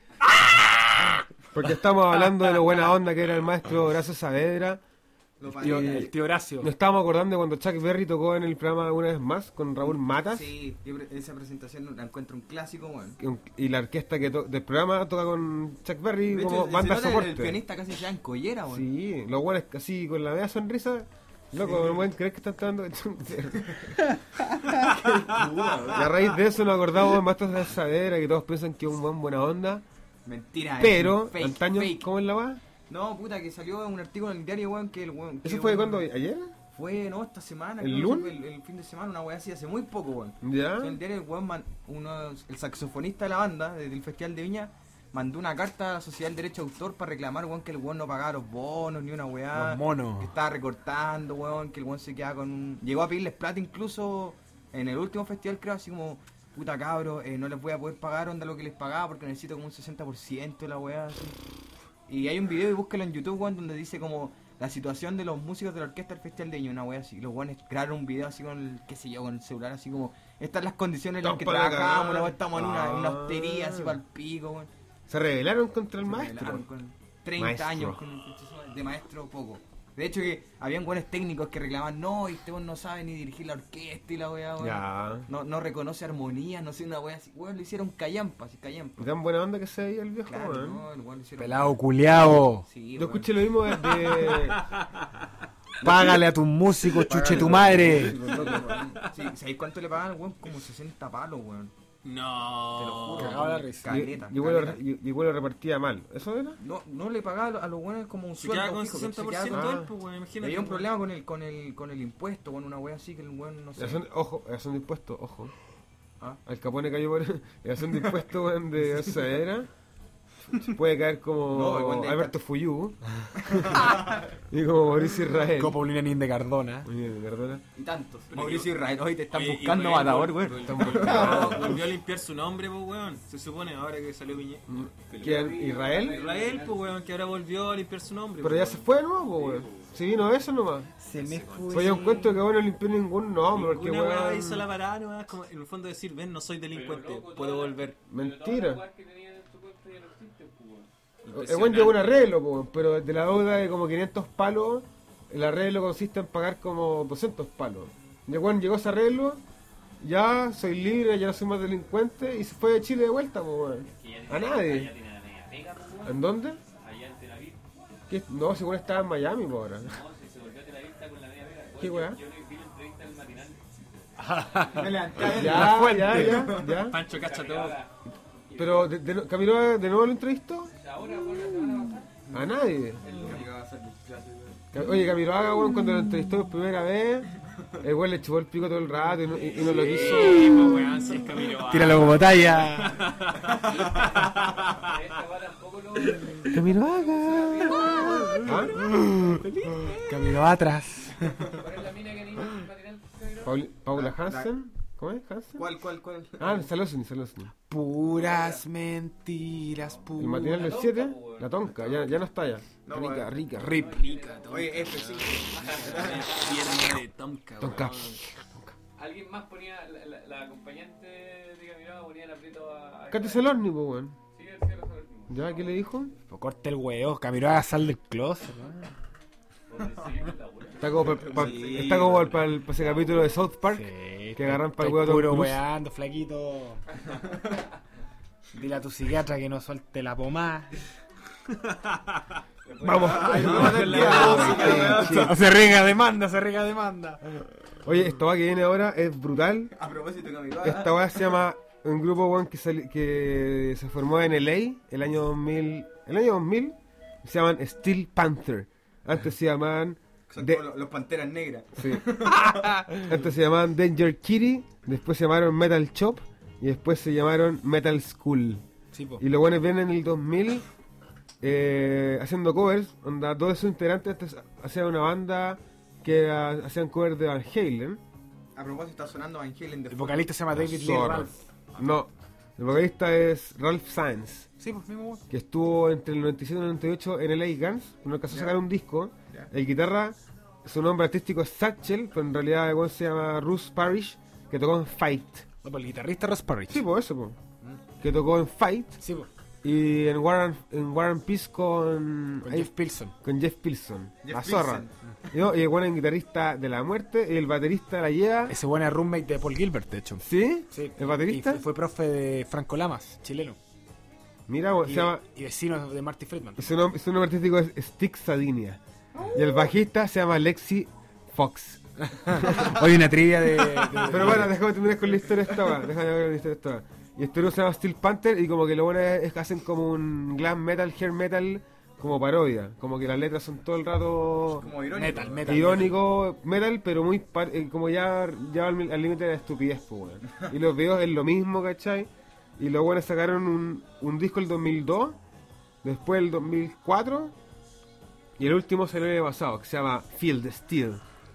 Porque estamos hablando de lo buena onda que era el maestro Horacio Saavedra. Tío- el tío Horacio. Nos estábamos acordando de cuando Chuck Berry tocó en el programa una vez más con Raúl Matas. Sí, yo pre- esa presentación la encuentro un clásico, weón. Y un- Y la orquesta que to- del programa toca con Chuck Berry De como hecho, se banda nota el- soporte. el pianista casi se da en collera, weón. Sí, los buenos así con la media sonrisa. Loco, no pueden creer que están tocando. Y a raíz de eso nos acordamos de Maestros de Saavedra, que todos piensan que es un buen buena onda. Mentira, es Pero, un fake, antaño, fake. ¿cómo es la va? No, puta, que salió un artículo en el diario, weón, que el weón... que ¿Eso fue weón- cuando? ¿Ayer? Fue, no, esta semana. ¿El creo que lunes? fue El, el fin de semana, una weá así, hace muy poco, weón. ¿Ya? En el diario, el weón, man- uno, el saxofonista de la banda, de- del Festival de Viña, mandó una carta a la Sociedad del Derecho de Autor para reclamar, weón, que el weón no pagaba los bonos, ni una weá. Los monos. Que estaba recortando, weón, que el weón se quedaba con un... Llegó a pedirles plata incluso en el último festival, creo, así como... Puta cabro, eh, no les voy a poder pagar onda lo que les pagaba porque necesito como un sesenta por ciento de la weá, así. Y hay un video, y búsquelo en YouTube, weón, donde dice como la situación de los músicos de la orquesta del Festival de Viña, una wea así. Los weones grabaron un video así con el, qué sé yo, con el celular, así como, estas son las condiciones en las que Estamos para trabajamos, cagar. la wea, estamos en una, en una Ah. hostería, así para el pico, weón. Se rebelaron contra el Se maestro. rebelaron con treinta Maestro. años con, de maestro poco. De hecho que habían buenos técnicos que reclamaban, no, y este weón no sabe ni dirigir la orquesta y la wea, weón. Ya. No, no reconoce armonía, no sé, una wea así. Weón, le hicieron callampa, así callampa. Y tan buena onda que se veía el viejo, Claro, weón. no, el weón le hicieron Pelado culiao. Sí, Yo weón. escuché lo mismo desde. Págale a tus músicos, chuche tu madre. Sí, ¿sabéis cuánto le pagan al weón? Como sesenta palos, weón. No. Te lo juro. Cagado la weón. risa. Caleta, Y igual lo, caleta. y- igual lo repartía mal. ¿Eso era? No, no le pagaba a los buenos como un Se sueldo queda con fijo, sesenta por se queda ciento con- él, pues, weón, imagínate. Había un weón. problema con el, con el, con el impuesto, con una wea así que el weón no sé. Evasión- ojo, evasión de impuestos, ojo. Ah. Al Capone cayó por evasión de impuestos, weón, de Saavedra. puede caer como No, igual de- Alberto Fuyú y como Mauricio Israel. Copo Linenín de Cardona. Oye, perdona. Y tantos. Mauricio Israel, hoy te están Oye, y buscando volvió- matador, weón. volvió- Volvió a limpiar su nombre, pues, weón. Se supone ahora que salió Piñe. ¿Quién? ¿Israel? Israel, pues, weón, que ahora volvió a limpiar su nombre. Pero ya se fue, ¿no? Po, weón. Si vino eso nomás. Se me fue. Oye, encuentro que bueno no limpió ningún nombre, porque Una weá weón. hizo la parada, no, es como en el fondo decir, ven, no soy delincuente, puedo volver. Mentira. que tenían en su cuenta ya no existen, pues, weón. El buen llegó un arreglo, po, pero de la deuda de como quinientos palos, el arreglo consiste en pagar como doscientos palos. Y el buen llegó ese arreglo, ya soy libre, ya no soy más delincuente, y se fue de Chile de vuelta, po, weón. A nadie. ¿En dónde? ¿Qué? No, según estaba en Miami, po, ahora. ¿Qué weá? Ya, ya, ya, ya. Pancho cacha todo. Pero, de, de, ¿Camilo de nuevo lo entrevistó? A nadie. Ca- Oye, Camiroaga, weón, cuando lo entrevistó por primera vez, el weón le chupó el pico todo el rato y no, y, y no lo quiso. Weón, si es Camilo. Tíralo como talla. Esta weá tampoco lo. Camiroaga. ¿Ah? Camino atrás. ¿Cuál es la mina que anima el matinal? Pauli- Paula Hansen. ¿Cómo es? ¿Hansen? ¿Cuál, cuál, cuál? Ah, Salosny, Salosny. Puras mentiras, puras. El matinal del siete, la tonca, ya, ya no está ya. No, rica, weón. rica, Rip. Oye, F cinco. Pierna de Tomka, Tonka. weón. Alguien más ponía, la, la, la acompañante de Camilo ponía el aprieto a. a Katy Salosny, pues, weón. Sí, el cielo sobre el mismo. ¿Ya? ¿Qué le dijo? Pues corta el huevo, Camiroaga sal del closet. ¿no? Está como para pa, está como para el, pa ese capítulo de South Park. Sí, Que agarran para el estáis huevo Tom puro Cruise. weando, flaquito. Dile a tu psiquiatra que no suelte la pomada. Vamos. Se riega demanda, se riega demanda. Oye, esta va que viene ahora es brutal. A propósito de Camilo. Esta weá se llama un grupo weón que, sali- que se formó en L A el año dos mil. El año dos mil se llaman Steel Panther. Antes se llamaban. Son de- como los, los panteras negras. sí. Antes se llamaban Danger Kitty. Después se llamaron Metal Chop. Y después se llamaron Metal School. Sí, po. Y los buenos vienen en el dos mil eh, haciendo covers. Onda, todos sus integrantes antes hacían una banda que ah, hacían covers de Van Halen. A propósito, está sonando Van Halen de El vocalista se llama David Lee Zorra. Ralph. No, el vocalista es Ralph Saenz, Sí, pues mismo. que estuvo entre el noventa y siete y el noventa y ocho en L A Guns, no alcanzó a sacar un disco. Ya. El guitarra, su nombre artístico es Satchel, pero en realidad el weón se llama Russ Parrish, que tocó en Fight. No, pues el guitarrista Ross Parrish. Sí, pues eso, pues. Que tocó en Fight Sí, pues. y en War and, en War and Peace con, Con ahí- Jeff Pilson. con Jeff Pilson, Jeff la zorra. Pilson. Y, no, y el weón es guitarrista de la muerte y el baterista la lleva. Ese buen es roommate de Paul Gilbert, de hecho. ¿Sí? Sí. ¿El baterista? Y fue, fue profe de Franco Lamas, chileno. Mira, weón, Y, se llama. y vecino de Marty Friedman. Y su, nom- su nombre artístico es Stick Sardinia. Y el bajista se llama Lexi Fox. Hoy una trivia de. de- Pero bueno, déjame terminar con la historia esta weá. Déjame ver la historia esta weá. Y este grupo se llama Steel Panther y como que lo bueno es, es que hacen como un glam metal, hair metal, como parodia. Como que las letras son todo el rato Como irónico. Metal, metal. irónico, metal, pero muy par- eh, como ya, ya al al límite de la estupidez, pues, weón. Y los videos es lo mismo, ¿cachai? Y los buenos sacaron un, un disco el dos mil dos, después el dos mil cuatro, y el último salió el año pasado, que se llama Feel the Steel.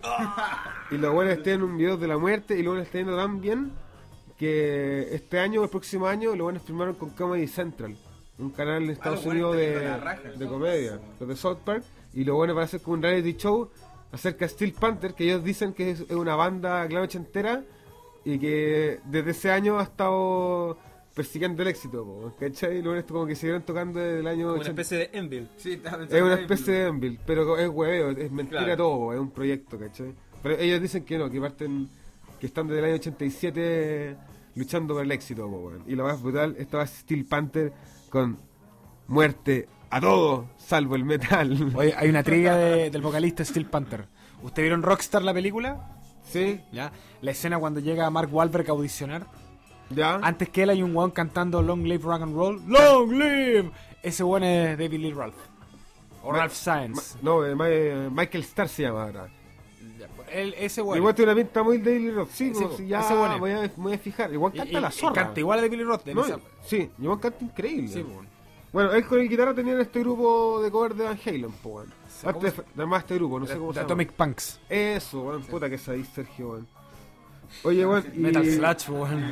Y los buenos tienen un video de la muerte y los buenos están yendo tan bien que este año, el próximo año, los buenos firmaron con Comedy Central, un canal de Estados los buenos Unidos están de, yendo la raja. de comedia, los de South Park, y los buenos van a hacer como un reality show acerca de Steel Panther, que ellos dicen que es es una banda glam ochentera y que desde ese año ha estado persiguiendo el éxito, po, ¿cachai? Y los buenos como que siguieron tocando desde el año Una ochenta. especie de Envil. Sí, estaba Es pensando una en especie de Envil, pero es hueveo, es mentira Claro. todo, es un proyecto, ¿cachai? Pero ellos dicen que no, que parten, que están desde el año ochenta y siete luchando por el éxito, po, weón. Y lo más brutal, esta es Steel Panther con muerte a todo, salvo el metal. Oye, hay una trivia de- del vocalista Steel Panther. ¿Usted vieron Rockstar la película? ¿Sí? ¿Ya? La escena cuando llega Mark Wahlberg a audicionar. ¿Ya? Antes que él hay un weón cantando Long Live Rock and Roll. ¡Long Live! Ese weón es David Lee Ralph. O Ma- Ralph Saenz. Ma- no, eh, Ma- eh, Michael Starr se llama ahora. Ya, pues, él- ese weón. Igual tiene una pinta muy Daily Rock, sí, Sí, como po, si ya ese bueno es. voy a, me voy a fijar. Igual Y- canta y- la y zorra. canta igual a David Lee Roth. No, sí, igual canta increíble. Sí, weón. Bueno, él con el guitarra tenían este grupo de cover de Van Halen, po, weón. ¿Cómo Antes se- de de armar este grupo, no sé cómo The se llama. Atomic Punks. Eso, weón, puta que sabéis, Sergio, weón. Oye, weón, y... Metal Sludge, weón.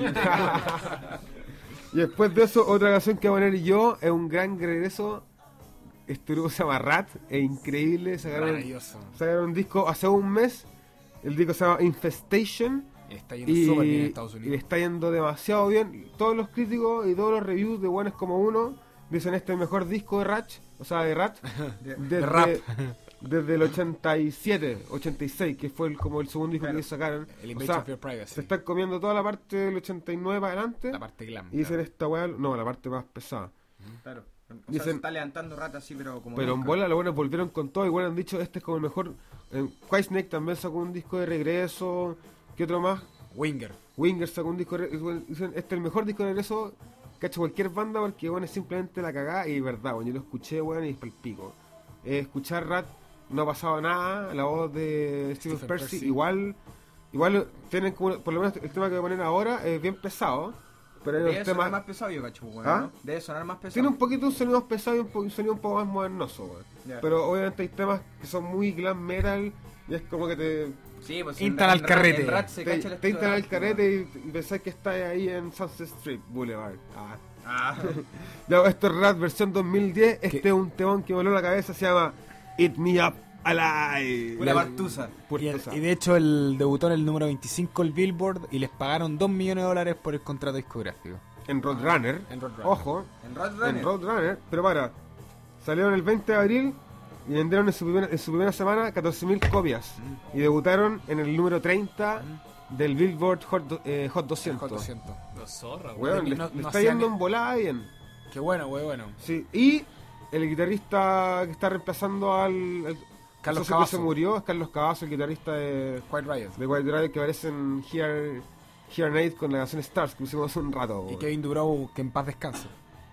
y después de eso, otra canción que voy a poner yo es un gran regreso. Este grupo se llama Rat, es increíble. Sacaron, Maravilloso. sacaron un disco hace un mes. El disco se llama Infestation. Está yendo Y, súper bien en Estados y le Unidos. está yendo demasiado bien. Todos los críticos y todos los reviews de Buenos como Uno dicen este es el mejor disco de Rat, o sea, de Rat, desde, de rap. desde el ochenta y siete, ochenta y seis, que fue el, como el segundo disco que ellos sacaron. El O Invasion sea, of Your Privacy. se están comiendo toda la parte del ochenta y nueve para adelante La parte glam. y dicen esta weá, no, la parte más pesada. Claro. O sea, Dicen- se está levantando rata así, pero como. Pero en nunca. bola los buenos volvieron con todo y bueno han dicho este es como el mejor. Eh, Whitesnake también sacó un disco de regreso. ¿Qué otro más? Winger. Winger sacó un disco de regreso. Dicen, este es el mejor disco de regreso que ha hecho cualquier banda porque bueno es simplemente la cagada y verdad, bueno, yo lo escuché bueno y es pa'l pico. Eh, escuchar Rat no ha pasado nada, la voz de Stephen, Stephen Percy, Percy. igual igual tienen como por lo menos el tema que voy a poner ahora es bien pesado, pero hay Debe unos sonar temas más pesado, yo cacho, weón. ¿Ah? ¿no? Debe sonar más pesado. tiene un poquito un sonido más pesado y un, po- un sonido un poco más modernoso, weón. Ya. Pero obviamente hay temas que son muy glam metal y es como que te, Sí, pues Instan en- al en Rat- carrete. en Rat se te, cacha el te estilo instalan de el Rat, carrete y, y pensás que estás ahí en Sunset Strip Boulevard. Ah. Ah, Ya, esto es Rat versión dos mil diez. Este es un temón que voló la cabeza, se llama Eat Me Up Alive. pura partusa. Y, Puertosa. y de hecho el debutó en el número veinticinco el Billboard y les pagaron dos millones de dólares por el contrato discográfico. En Roadrunner. En Roadrunner. Ojo. En Rat Runner. En Roadrunner. Pero para. Salieron el veinte de abril y vendieron en su primera, en su primera semana catorce mil copias. Y debutaron en el número treinta del Billboard Hot, do- eh, Hot doscientos. Hot doscientos. Los zorras, Weón, le, No- le no está hacían- yendo en volada bien. Qué bueno, güey, bueno. Sí. Y el guitarrista que está reemplazando al. al Carlos socio que se Cavazo. murió es Carlos Cavazo, el guitarrista de, Quiet Riot. de White Riot que aparece en Here, Here Night con la canción Stars que pusimos hace un rato. Y weón. Kevin Duró, que en paz descanse.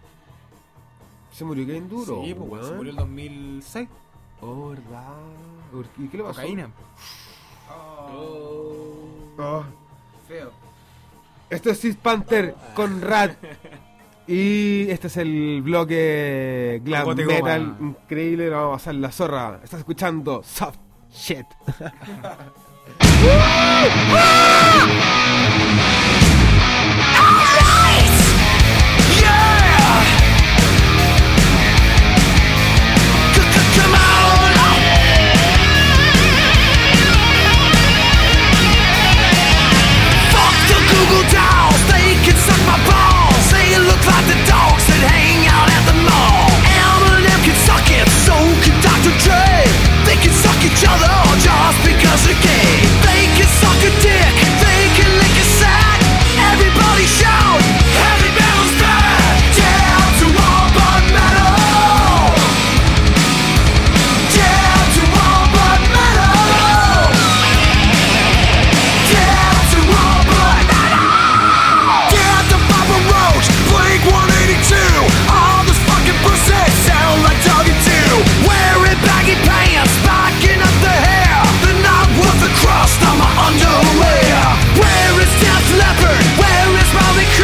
Se murió Kevin Duro. Sí, pues, weón, se weón. murió el dos mil seis. Oh, verdad. ¿Y qué le pasó? Cocaína. Oh. Feo. Esto es Sid Panther con Rat. Y este es el bloque glam Bote goma. metal increíble. Lo vamos a pasar la zorra. Estás escuchando Soft Shit. Come on! Fuck the Google dolls, they can suck my balls. They look like the dogs that hang out at the mall. Eminem can suck it, so can Doctor Dre. They can suck each other just because they're gay. They can suck a dick, they can lick a sack. Everybody shout, heavy metal's bad. Down to all but metal. Down to all but metal. Down to all but metal. Down to Papa Roach, Blink one eighty-two. All this fucking pussy sound like W two. Wearing baggy pants, backing up the hair. They're not worth the crust on my underwear. Where is Def Leppard? Where is Motley Crue?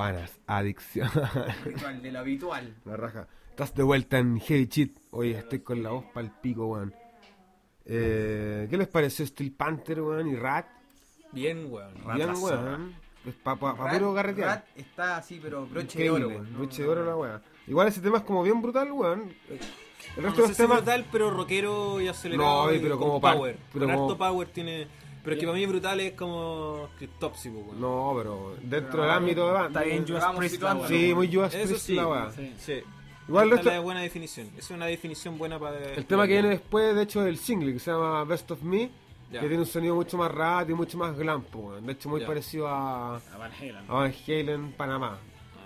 Juanas, adicción. Ritual de lo habitual. La raja. Estás de vuelta en Heavy Cheat. Oye, estoy con la voz pa'l pico, weón. Eh, ¿Qué les pareció Steel Panther, weón? Y Rat. Bien, weón. Bien, Rata weón. Es pa, pa, pa Rat- puro carretear. Rat está así, pero broche de Increíble, oro, weón. broche de oro la weá. Igual ese tema es como bien brutal, weón. El resto No de sé los si temas. brutal, pero rockero y acelerado. No, y pero con como par- power. pero con como- harto power tiene. Pero es que para mí brutal es como Cryptopsy, po, weón. No, pero dentro Pero del ámbito de banda. Está bien, Judas Vamos Priest, situando, la Sí, weá. muy Judas Eso Priest sí, la weá. sí. sí. Igual Esta esto- es la buena definición. Es una definición buena para. El tema que viene después, de hecho, del single que se llama Best of Me, Ya. que tiene un sonido mucho más rat y mucho más glam, po, weón. De hecho, muy Ya. parecido a, A Van Halen. a Van Halen, Panamá.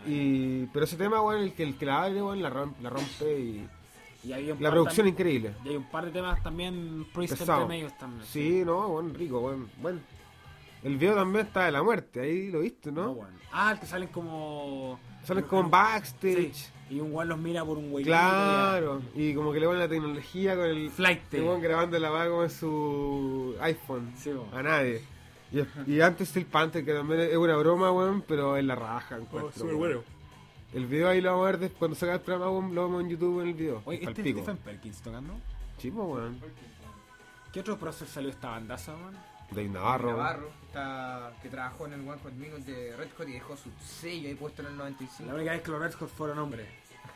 Y, pero ese tema, weón, el que, el que la abre, weón, la rompe, la rompe y Y había un la par producción tam- increíble. Y hay un par de temas también Priest Pesado. entre medios también. Sí, no, weón, rico, weón. Bueno, el video también está de la muerte, ahí lo viste, No, ¿no? weón. Ah, el que salen como. Salen como en backstage. Sí. Y un weón los mira por un güey. Claro, y como que le ponen la tecnología con el Flight. el weón grabando la vaga con su iPhone Sí, weón. a nadie. Y, y antes Steel Panther, que también es una broma, weón, pero es la raja. encuentro, weón. El video ahí lo vamos a ver después, cuando salga el programa, weón, lo vemos en YouTube en el video. Oye, Pa'l este es pico. Stephen Perkins tocando. Sí, pues, weón. ¿Qué otro prócer salió esta bandaza, man? Dave Navarro. Navarro, está, que trabajó en el One Hot Minute de Red Hot y dejó su sello ahí puesto en el noventa y cinco. La única vez que los Red Hot fueron hombres.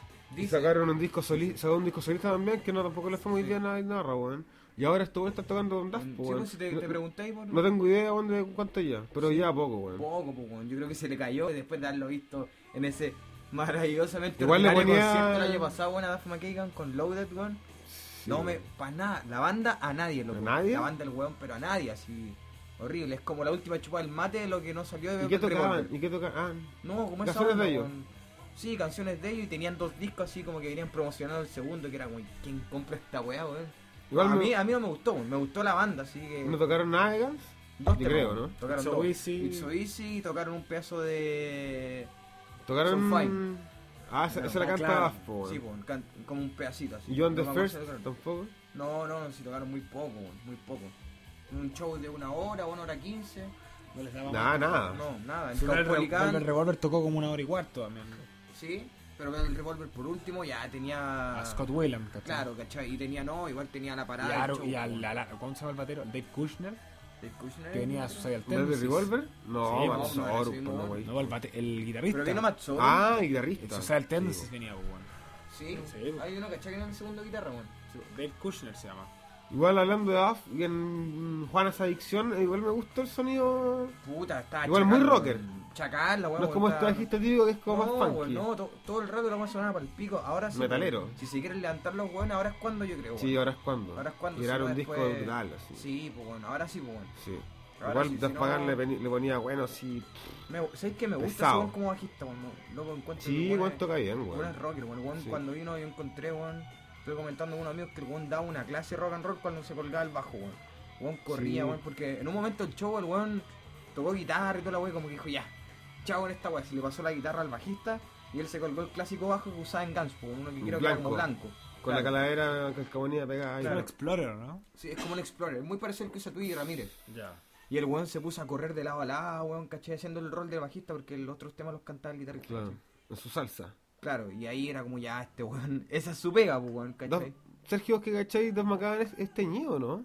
Y Dice, sacaron un disco solista, sacó un disco solista también, que no tampoco le fue muy bien a Dave Navarro, weón. Y ahora esto está tocando Don Daft, sí, pues, weón. pues, si te, No- te preguntáis por No tengo idea weón, de cuánto ya, pero ya poco, weón. poco, pues, weón. Yo creo que se le cayó después de haberlo visto en ese maravillosamente Igual le ordinario ponía- concierto el año pasado, weón, a Duff McKagan con Loaded, weón. Sí, No weón. me, pa' nada, la banda a nadie, loco. ¿A nadie? La banda del weón, pero a nadie, así. Horrible, es como la última chupada del mate de lo que no salió de ¿Y qué Velvet tocaban? Revolver. ¿Y qué tocaban? Ah, No, como esa ¿Canciones onda, de ellos? weón. Sí, canciones de ellos y tenían dos discos así como que venían promocionando el segundo, que era como, ¿quién compra esta weá, weón? Igual a, me- mí, a mí no me gustó, weón. Me gustó la banda, así que... ¿no tocaron nada de Guns? Dos Yo temas, creo, weón. ¿no? Tocaron It's So dos. Easy. It's So Easy y tocaron un pedazo de... Tocaron. So Fine. Ah, esa, esa la Ah, canta claro. Duff, po, Sí, weón. weón, can- como un pedacito así. ¿Y John the No me acuerdo First? si tocaron. Tampoco. No, no, no, si tocaron muy poco, weón, muy poco. Un show de una hora, una hora quince. No les daba Nada, más. nada. No, nada. En Si no, el Re- Caupolicán, Velvet Revolver tocó como una hora y cuarto también. sí, pero el Revolver por último ya tenía... A Scott Whelan, ¿cachai? Claro, ¿cachai? Y tenía, no, igual tenía la Y, parada. a, del show, y a weón. la, la- ¿cómo se llama el batero? Dave Kushner, Dave Kushner. que venía a Suicidal ¿Velvet Tendencies. Revolver? No, Sí, Matt no, Sorum, no, po, sí, no, no. wey. No, el, bate- el guitarrista. Pero vino Matt Sorum. Ah, El guitarrista. Suicidal Tendencies Sí, po. venía, pues, bueno. Sí, Sí, hay uno, ¿cachai? Que era el segundo guitarra, weón. Sí, Dave Kushner se llama. Igual hablando de Duff, y en Juanas Adicción, igual me gustó el sonido. Puta, está Igual muy rocker. Chacal, la weón. No es como está- este bajista típico que es como no, más funky. weón, no, to- todo el rato la vamos a sonar para el pico. Ahora sí. Metalero. weón. Si se quieren levantar los weones, ahora es cuando yo creo. Sí, weón. ahora es cuando. Ahora es cuando. Tirar si no un disco después- brutal, así. Sí, pues bueno, ahora sí, pues bueno. Sí. Ahora Igual sí, Daft si Punk no- le, peni- le ponía bueno así. Me, ¿Sabes qué? Me gusta Pesado. ese weón como bajista, weón. no- Loco, encuentro Sí, que el igual weón es- toca bien, el weón es weón. rocker, weón. El weón Sí. cuando vino yo encontré, weón. Estuve comentando con unos amigos que el weón daba una clase de rock and roll cuando se colgaba el bajo, weón. El weón corría, Sí. weón, porque en un momento el show el weón tocó guitarra y toda la weón, como que dijo, ya, chao en esta weón. Se le pasó la guitarra al bajista y él se colgó el clásico bajo que usaba en Guns, weón, uno que creo que era como blanco. Con la Claro. calavera calcamonía pegada ahí. Es un Explorer, ¿no? Sí, es como un Explorer, muy parecido al que usa tú y Ramírez. Ya. Y el weón se puso a correr de lado a lado, weón, caché, haciendo el rol de bajista porque los otros temas los cantaba el guitarrista. Claro, ¿cachai? en su salsa. Claro, y ahí era como ya este weón, esa es su pega, pues, weón, Dos- ¿cachai? Sergio, que cachai, Dos McCann es, es teñido, ¿no?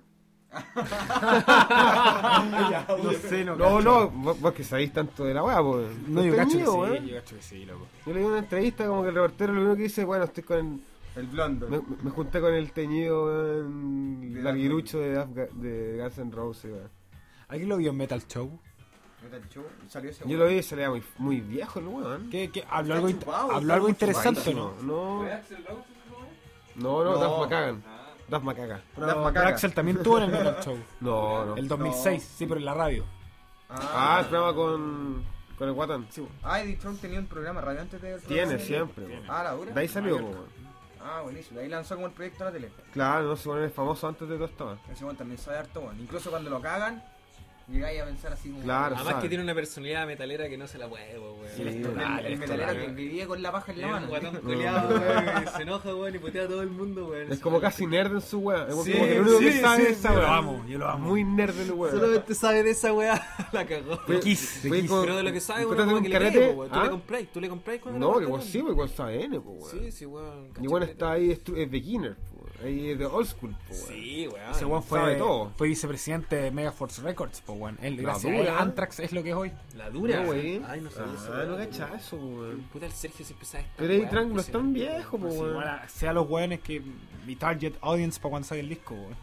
No sé, no. No, no, vos, vos que sabéis tanto de la weá, pues. No, Es yo cacho que teñido, sí, weón. yo cacho que sí, loco. Yo leí una entrevista como que el reportero lo único que dice, bueno, estoy con el, El blondo. me, me junté con el teñido, weón, De larguirucho de, Afga- de Guns N' Roses, weón. ¿Alguien lo vio en Metal Show? Metal Show, salió ese Yo weón. lo vi y se le veía muy, muy viejo el weón. ¿Qué, qué? ¿Habló Está algo, in- chupado, habló está algo muy interesante, ¿no? No, no, ¿Fue Axl Rose, no? no, no, No. Duff McCagan. Duff McCagan. Pero, Duff pero Macaca. Axel también tuvo en el Metal Show. No, no. El dos mil seis, sí, pero en la radio. Ah, el programa con, con el Guatán. Ah, Eddie Trump tenía un programa radio antes de... Tiene siempre, weón. Ah, la dura. De ahí salió, weón. Ah, buenísimo. De ahí lanzó como el proyecto a la tele. Claro, no se ponen famoso antes de todo esto. Ese weón también sabe harto, weón. Incluso cuando lo cagan, llegáis a pensar así como... Claro. Además sabe. que tiene una personalidad metalera que no se la huevo, weón. Sí, El, el, total, el es metalero total. que vivía con la paja en la Es un mano. guatón culiado, weón, que se enoja, weón, y putea a todo el mundo, weón. Es como casi nerd en su weá. Es como Sí, que lo único que sí, sabe sí, es esa yo lo weá. amo, yo lo amo. Muy nerd el weá. Solamente sabe de esa weá, la cagó. Fue- Kiss, de fue Kiss. con- Pero de lo que sabe, encontraste weón, un que le carrete, cree, weón. Tú ¿ah? le compráis, tú le compráis cuando No, le que igual compráis, sí, pues igual sabe N, pues weón. Sí, sí, weón. Igual cachete. está ahí, es, tru- es beginner, pues. Ahí es de old school, pues weón. Sí, weón. Ese weón sabe fue, todo. fue vicepresidente de Megaforce Records, pues weón. Él, La gracias a él, dura. Anthrax es lo que es hoy. La dura. No, güey. Ay, no sabía eso. Ah, no cachaba eso, weón. Puta, el Sergio siempre sabe esta Pero ahí weá, Triángulo es tan impresionante. viejo, pues Sí, weón. igual a- sea los weones que mi target audience para cuando salga el disco, weón.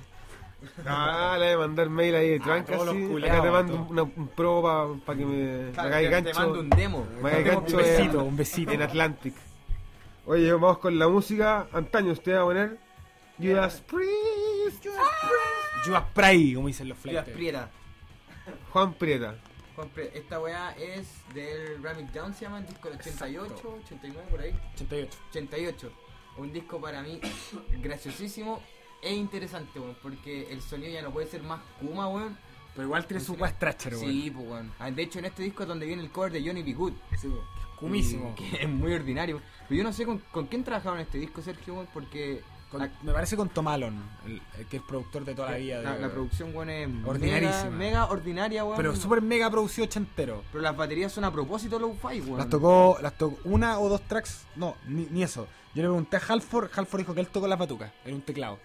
Ah, le voy a mandar mail ahí de tranca, todos los así. culiados, Acá te mando todo. una, un pro para que me Claro, hagáis te- te gancho. mando un demo. Me hagáis Un gancho besito, en, un besito. en Atlantic. Oye, vamos con la música. Antaño, usted va a poner Judas Priest. Judas Priest, como dicen los Judas flights. Prieta. Juan Prieta. Juan Prieta. Esta weá es del Ram It Down, se llama el disco del ochenta y ocho, ochenta y nueve por ahí. ochenta y ocho. ochenta y ocho. Un disco para mí graciosísimo e interesante, weón, porque el sonido ya no puede ser más Kuma, weón. Pero igual tiene su weá Stratcher, weón. Sí, pues weón. Ah, de hecho, en este disco es donde viene el cover de Johnny B. Good. Sí, weón. Cumísimo. Y- Que es muy ordinario. Pero yo no sé con, con quién trabajaron en este disco, Sergio, weón, porque Con- la, me parece con Tom Allen, el, el que es productor de toda la vida. la, de- la producción, weón, es Ordinarísima. mega, mega ordinaria, weón. Pero súper mega producido ochentero. Pero las baterías son a propósito low-fi, weón. Las tocó, las tocó una o dos tracks, no, ni, ni eso. Yo le pregunté a Halford, Halford dijo que él tocó las batucas, en un teclado.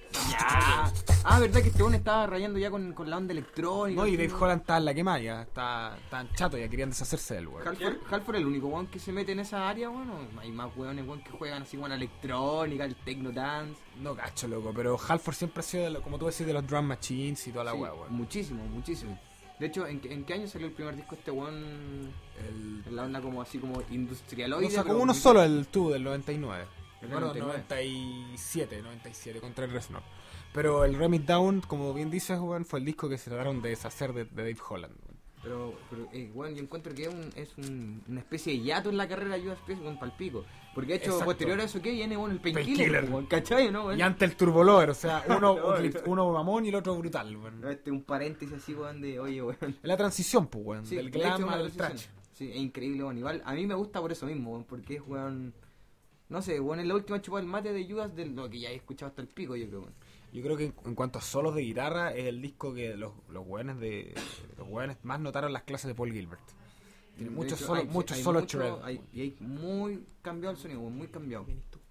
Ya. Ah, verdad que este weón estaba rayando ya con, con la onda electrónica. No, y así, Dave weón. Holland estaba en la quemada, ya está tan chato, ya querían deshacerse del weón. Halford, Halford es el único weón que se mete en esa área, weón. ¿O hay más weones, weón, que juegan así con la electrónica, el techno dance. No cacho, loco, pero Halford siempre ha sido, de lo- como tú decís, de los drum machines y toda la Sí, weá, weón. muchísimo, muchísimo. De hecho, ¿en, qué- ¿en qué año salió el primer disco este weón? El- En la onda como así como industrialoide. No sacó pero uno muy- solo, el tú del noventa y nueve. El Bueno, noventa y nueve. noventa y siete, noventa y siete, contra el Reznor. Pero el Ram It Down, como bien dices, weón, fue el disco que se trataron de deshacer de, de Dave Holland, weón. Pero, pero eh, weón, yo encuentro que es, un, es un- una especie de hiato en la carrera de Judas Priest, weón, palpico. Porque de hecho, Exacto. posterior a eso, ¿qué viene, weón? El Painkiller. Painkiller, weón, ¿cachai, no, weón? Y ante el Turbolover, o sea, uno, uno mamón y el otro brutal, weón. Este, un paréntesis así, weón, de, oye, weón. Es la transición, pues, weón, Sí, del de hecho, glam una al transición. trash. Sí, es increíble, weón. Igual, a mí me gusta por eso mismo, weón, porque es, weón... No sé, weón, es la última chupada del mate de Judas de lo que ya he escuchado hasta el pico, yo creo, weón. Yo creo que en, en cuanto a solos de guitarra, es el disco que los, los weones de los weones más notaron las clases de Paul Gilbert. Tiene De muchos hecho, solos, hay- muchos hay solos mucho- shred. hay- Y hay muy cambiado el sonido, weón, muy cambiado.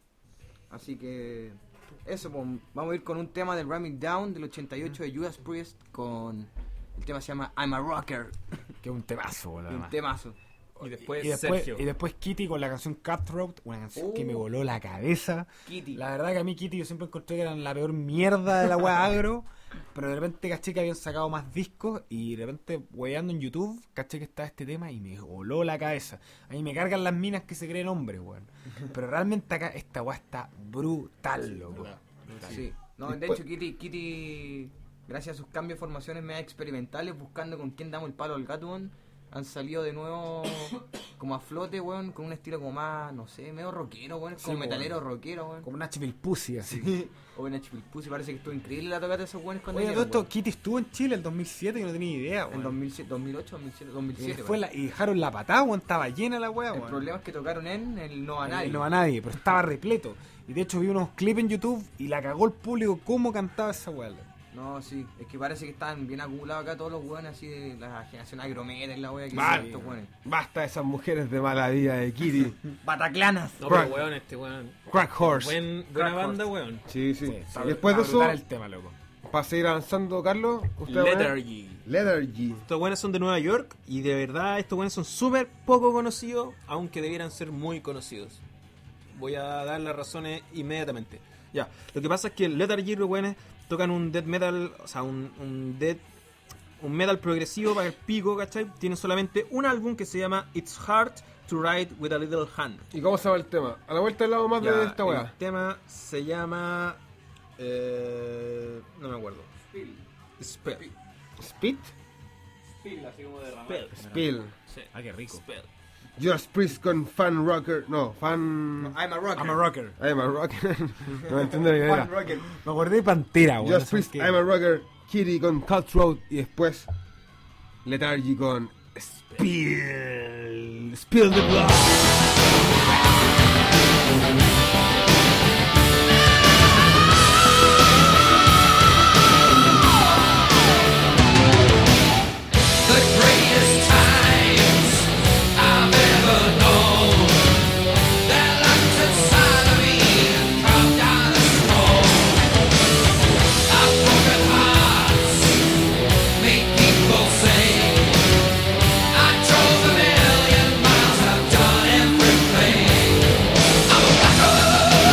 Así que... Eso, pues, vamos a ir con un tema del Ram It Down del ochenta y ocho de Judas Priest con... El tema se llama I'm a Rocker. Que es un temazo, weón, Un además. temazo. Y después, y después, Sergio. y después Kitty con la canción Cutthroat, una canción Oh. que me voló la cabeza. Kitty. La verdad que a mí Kitty yo siempre encontré que eran la peor mierda de la weá agro, pero de repente caché que habían sacado más discos y de repente weyando en YouTube caché que estaba este tema y me voló la cabeza. A mí me cargan las minas que se creen hombres, weón. Pero realmente acá esta weá está brutal, loco. Brutal. Sí. No, de Después- hecho, Kitty, Kitty, gracias a sus cambios de formaciones medio experimentales, buscando con quién damos el palo al gato, weón, han salido de nuevo como a flote, weón, con un estilo como más, no sé, medio rockero, weón, como Sí, metalero weón. rockero, weón. Como Nashville Pussy, así. O en H P Pussy, parece que estuvo increíble la tocata de esos weones cuando Oye, todo vinieron, esto, weón. Kitty estuvo en Chile en dos mil siete y no tenía idea, En weón. dos mil siete, dos mil ocho, dos mil siete, dos mil Y, siete, fue weón. la- y dejaron la patada, weón, estaba llena la weá, El weón. problema es que tocaron en el No a Eh, Nadie. No a nadie, pero estaba repleto. Y de hecho vi unos clips en YouTube y la cagó el público cómo cantaba esa weá. No, sí, es que parece que están bien acumulados acá todos los weones así de la generación agrometer, la wea que Vale. son estos weones. Basta de esas mujeres de mala vida de Kitty. Bataclanas. No, Crack. pero weón, este weón. Crack Horse. Buen, buena Crack banda, weón. Sí, sí. Sí, está- y después de está eso, brutal el tema, loco. para seguir avanzando, Carlos, usted va a poner Lethargy. Lethargy. Estos buenos son de Nueva York y de verdad estos buenos son súper poco conocidos, aunque debieran ser muy conocidos. Voy a dar las razones inmediatamente. Ya, lo que pasa es que Lethargy, los buenos, tocan un death metal, o sea, un, un death, un metal progresivo para el pico, ¿cachai? Tienen solamente un álbum que se llama It's Hard to Write with a Little Hand. ¿Y cómo se llama el tema? A la vuelta del lado más Ya, de esta el weá. tema se llama... Eh, no me acuerdo. Spell. Spit? Spill, así como derramar. Spell. Spill. Sí. Ah, qué rico. Spell. Judas Priest con fan rocker. No, fan. I'm a rocker. I'm a rocker. I'm a rocker. No me entiendo bien. Fan era. rocker. Me acordé de Pantera, weón. Judas no sé Priest, qué. I'm a rocker. Kitty con Cutthroat. Y después Lethargy con Spill, Spill the Blood. I've done everything. I'm a black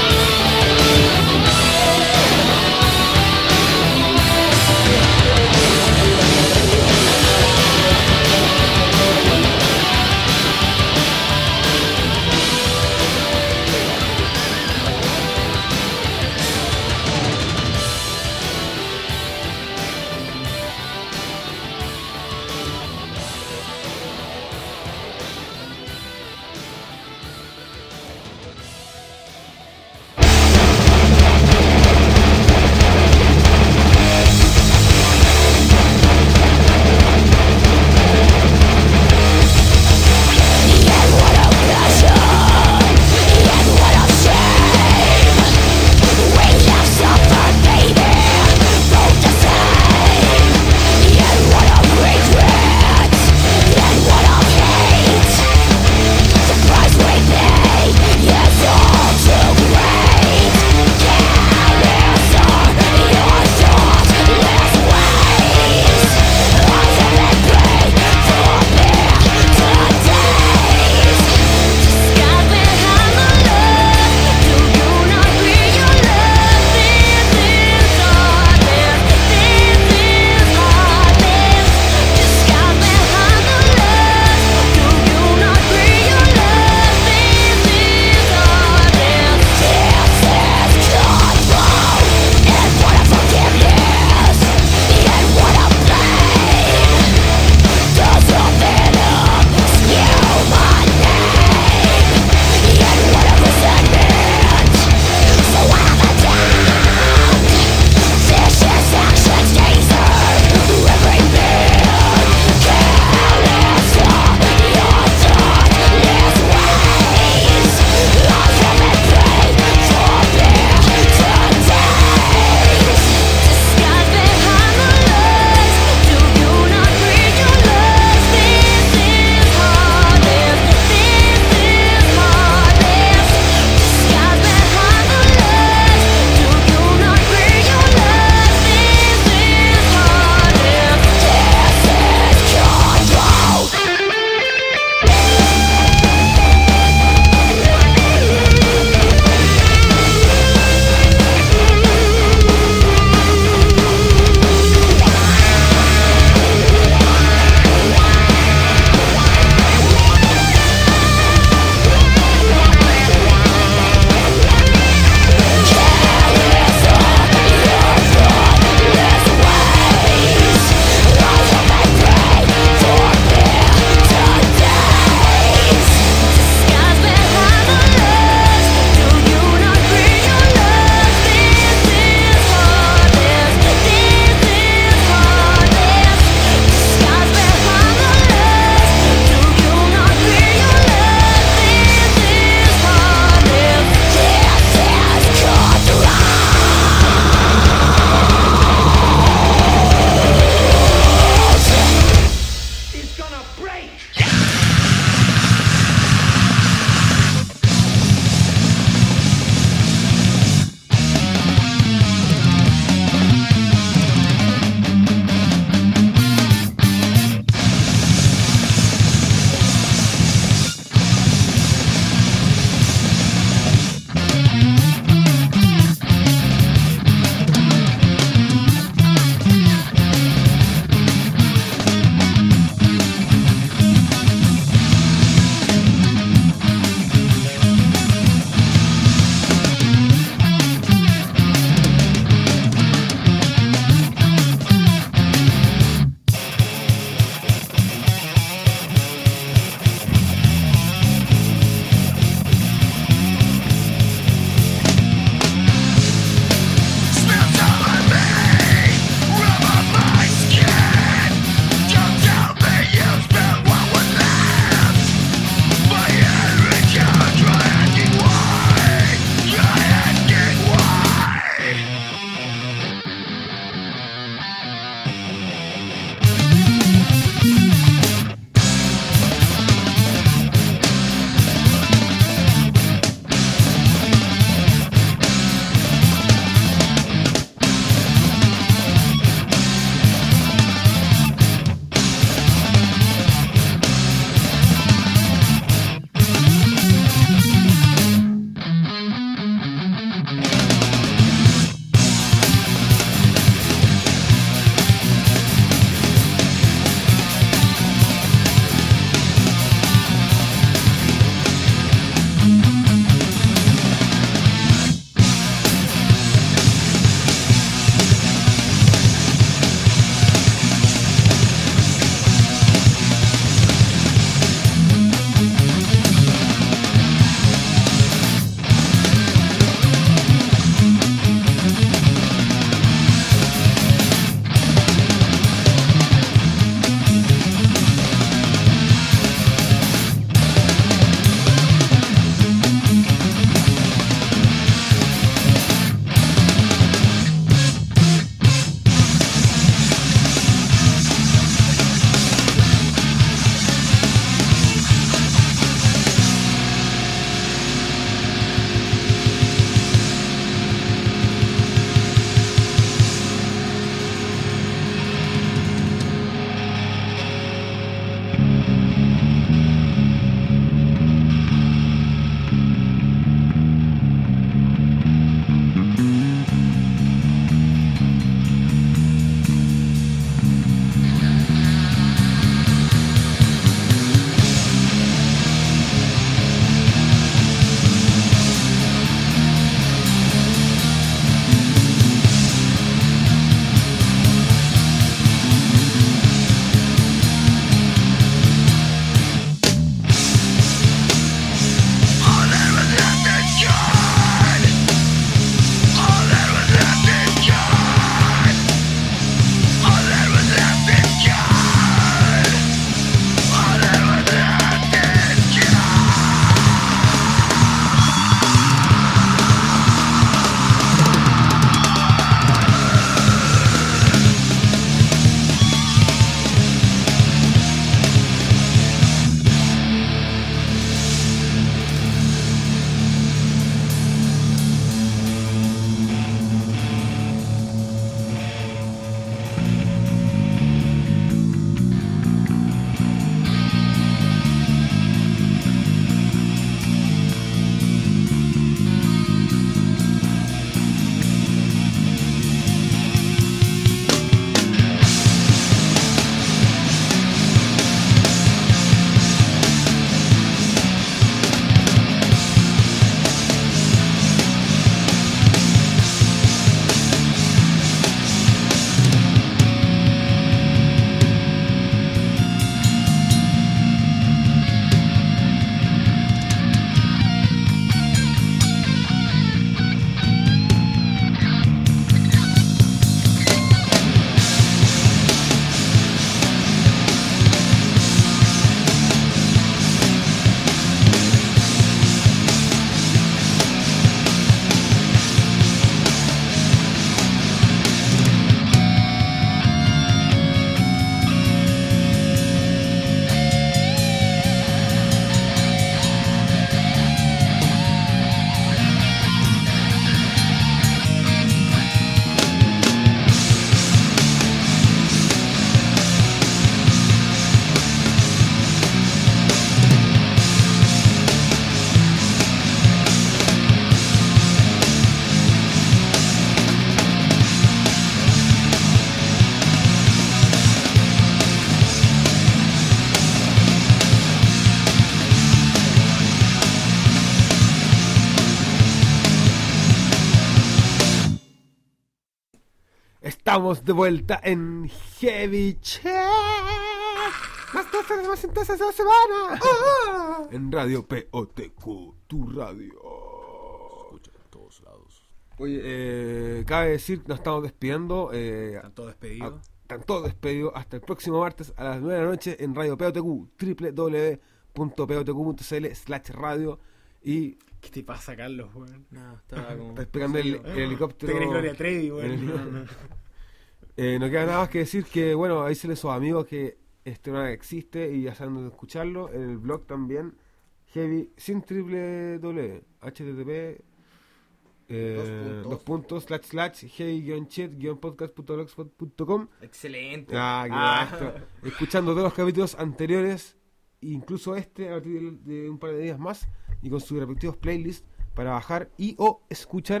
estamos de vuelta en Heavy Check. Las dos horas más intensas de la semana. Ah. En Radio P O T Q, tu radio. Escucha en todos lados. Oye, eh, cabe decir que nos estamos despidiendo. Eh, Están todos despedidos. a- están todos despedidos hasta el próximo martes a las nueve de la noche en Radio P O T Q, doble u doble u doble u punto p o t q punto c l slash radio. Y ¿Qué te pasa, Carlos, weón? No, estaba como... está despegando el, el helicóptero. Te crees Gloria Trevi, en weón. el- No, no. Eh, no queda nada más que decir que, bueno, avísenle a sus amigos que este programa existe y ya saben dónde escucharlo. En el blog también, Heavy, sin triple W, H T T P, eh, Dos puntos. dos puntos, slash, slash, heavy-chat-podcast punto blogspot punto com. Excelente. Ah, qué Ah. bonito. Escuchando todos los capítulos anteriores, incluso este, a partir de, de un par de días más, y con sus respectivos playlists para bajar y o escuchar.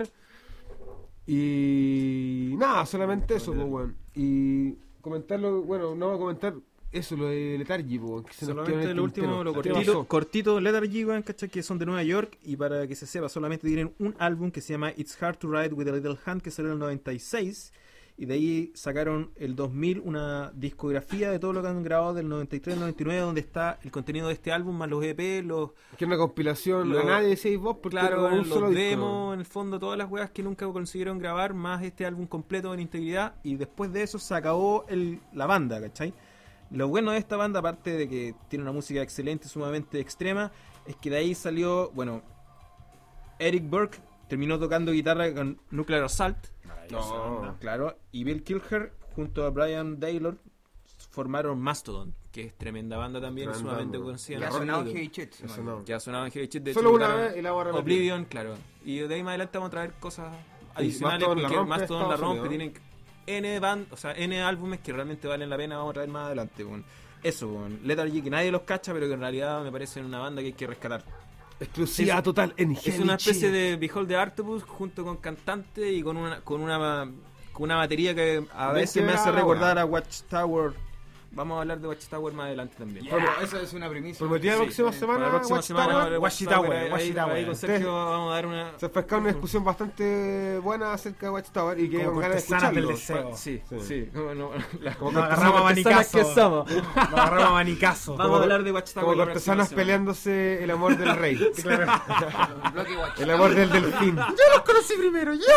Y nada, solamente eso, pues, bueno. Y comentarlo, bueno, no voy a comentar eso, lo de Letargy, pues, que se nos quedó en Solamente el lo último, tintero. lo ¿Qué cortito, pasó? cortito Letargy, weón, ¿cachai? Que son de Nueva York, y para que se sepa, solamente tienen un álbum que se llama It's Hard to Ride with a Little Hand, que salió en el noventa y seis, y de ahí sacaron el dos mil una discografía de todo lo que han grabado del noventa y tres al noventa y nueve, donde está el contenido de este álbum, más los E P, los... Que es una compilación, Lo- a nadie decís vos, porque Claro, como un los solo disco. demos, en el fondo, todas las weas que nunca consiguieron grabar, más este álbum completo en integridad, y después de eso se acabó el, la banda, ¿cachai? Lo bueno de esta banda, aparte de que tiene una música excelente, sumamente extrema, es que de ahí salió, bueno, Eric Burke terminó tocando guitarra con Nuclear Assault, No. claro, y Bill Kilher junto a Brian Taylor formaron Mastodon, que es tremenda banda también, Tremenda sumamente banda. conocida. Ya en ha el sonado mundo. Heavy Chet. Eso no. Que ha sonado en Heavy Chet, de Solo hecho, una tocaron vez y la voy a repetir. Oblivion, claro. Y de ahí más adelante vamos a traer cosas adicionales, Mastodon la porque rompe Mastodon la Estados rompe, Unidos. tienen N band, o sea, N álbumes que realmente valen la pena, vamos a traer más adelante, weón. Eso, weón. Letargy, que nadie los cacha, pero que en realidad me parece una banda que hay que rescatar. Exclusiva Es- total en Heavy Es una especie Chat. de Behold the Artopus junto con cantante y con una con una con una batería que a Ven veces que me hace brava, recordar weón. a Watchtower. Vamos a hablar de Watchtower más adelante también. Bueno, eso es una primicia. Prometida la Sí, próxima sí, semana, para la próxima Watchtower. semana, Watchtower, ahí- ahí- Watchtower. ahí con Sergio vamos a dar una... Se acerca una discusión bastante buena acerca de Watchtower y que Como con ganas de cortesanas del escucharlo. deseo. Sí, Sí. sí. Como, no, la- Como como nos agarramos a cortesanas manicazo. que somos. Nos agarramos a manicazo. Vamos a hablar de Watchtower Como la cortesanas próxima semana. peleándose el amor del rey. Bloque Watch. El amor del delfín. conocí primero, yo,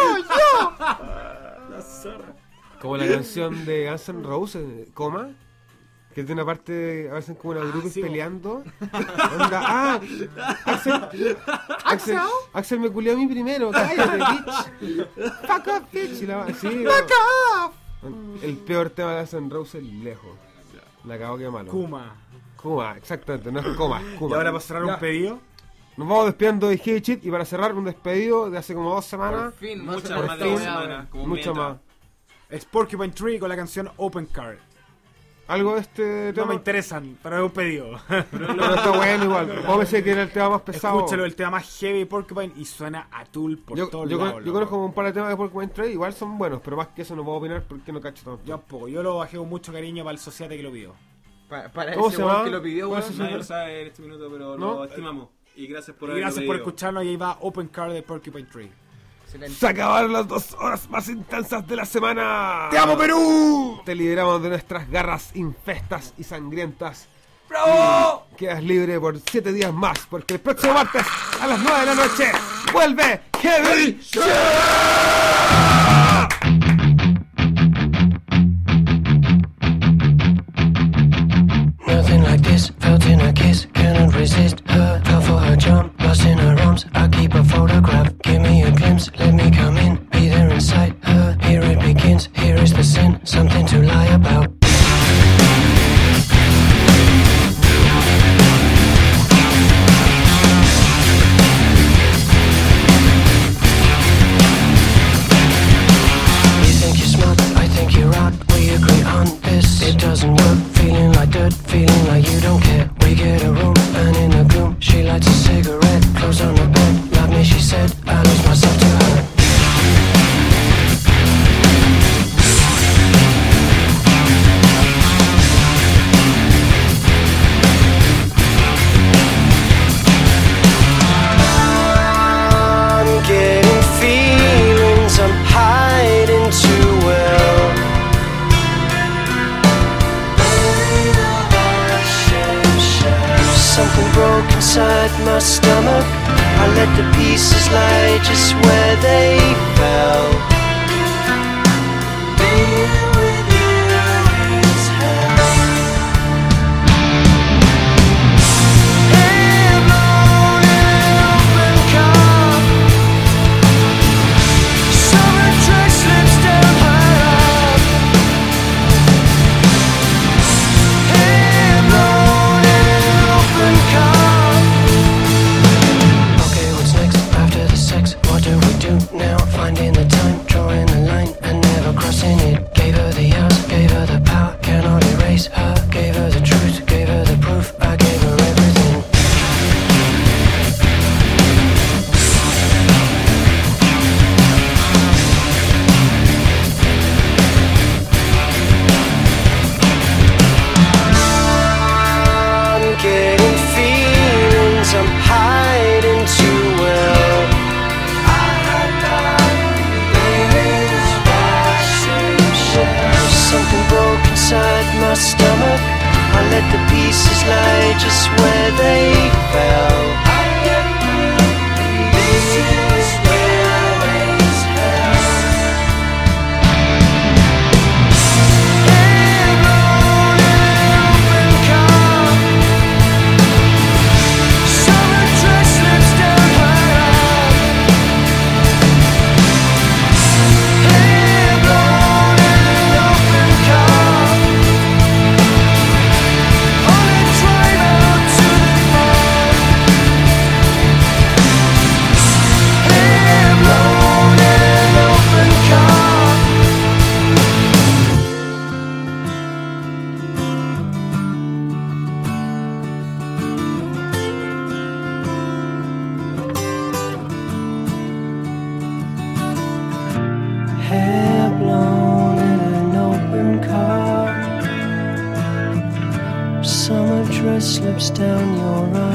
yo. Como la canción de Guns N' Roses, eh, Coma, que tiene una parte, a veces como una grupo sí, peleando. Onda, ah, Axel, Axel, Axel me culió a mí primero, cállate, bitch. Fuck off, bitch. Y la, sí, Fuck off. El peor tema de Guns N' Roses, lejos. La cagó que malo. Kuma. Kuma, exactamente, no es Coma, Y Kuma. ahora para cerrar Ya, un pedido. Nos vamos despidiendo de Heavy Shit y para cerrar un despedido de hace como dos semanas. Por fin, Muchas más más de de una dos weá, semanas. como Mucho meta. más. Es Porcupine Tree con la canción Open Card. Algo de este No tema. me interesan, pero es un pedido. Pero está bueno igual. Vamos a decir que era el tema más pesado. Escúchalo, el tema más heavy de Porcupine y suena a Tool por yo, todos yo, lados. con- yo loco. conozco un par de temas de Porcupine Tree, igual son buenos, pero más que eso no puedo opinar porque no cacho tanto. Yo tampoco, yo lo bajé con mucho cariño para el societe que lo pidió. Pa- Para ¿Cómo ese se weón llama? que lo pidió, ¿Cuál weón. es su Nadie lo sabe en este minuto, pero ¿No? lo estimamos. Y gracias por Y haberlo gracias por pedido. escucharnos y ahí va Open Card de Porcupine Tree. Excelente. Se acabaron las dos horas más intensas de la semana. ¡Te amo, Perú! Te liberamos de nuestras garras infestas y sangrientas. ¡Bravo! Quedas libre por siete días más, porque el próximo martes a las nueve de la noche vuelve Heavy Show. Nothing like this, felt in a kiss, cannot resist her. Fell for her charm, lost in her arms. I keep a photograph, give me a glimpse, let me come in, be there inside her. Here it begins, here is the sin, something to lie about. You think you're smart, I think you're out. We agree on this. It doesn't work. Feeling like dirt, feeling like you don't care. We get a room, and in the gloom, she lights a cigarette. Clothes on the bed, love me, she said. I lose myself to her. my stomach. I let the pieces lie just where they fell. Being with you is hell. Hair blown in an open car. Summer track slips down her arm. Hair blown in an open car. Okay, what's next? After the sex, what do we do now? Finding the time, drawing the line, and never crossing it. Gave her the hours, gave her the power, cannot erase her. Gave her the truth, gave her the proof, I gave her everything. I'm getting feelings, I'm hiding too well. I had my feelings, there's something broke inside my stomach. I let the pieces lie just where they fell. I let the pieces where they fell. Hair blown in an open car. Summer dress slips down her arm. Hair blown in an open car. On a drive out to the mall. Hair blown in an open car. Hair blown in an open car. Summer dress slips down your arm.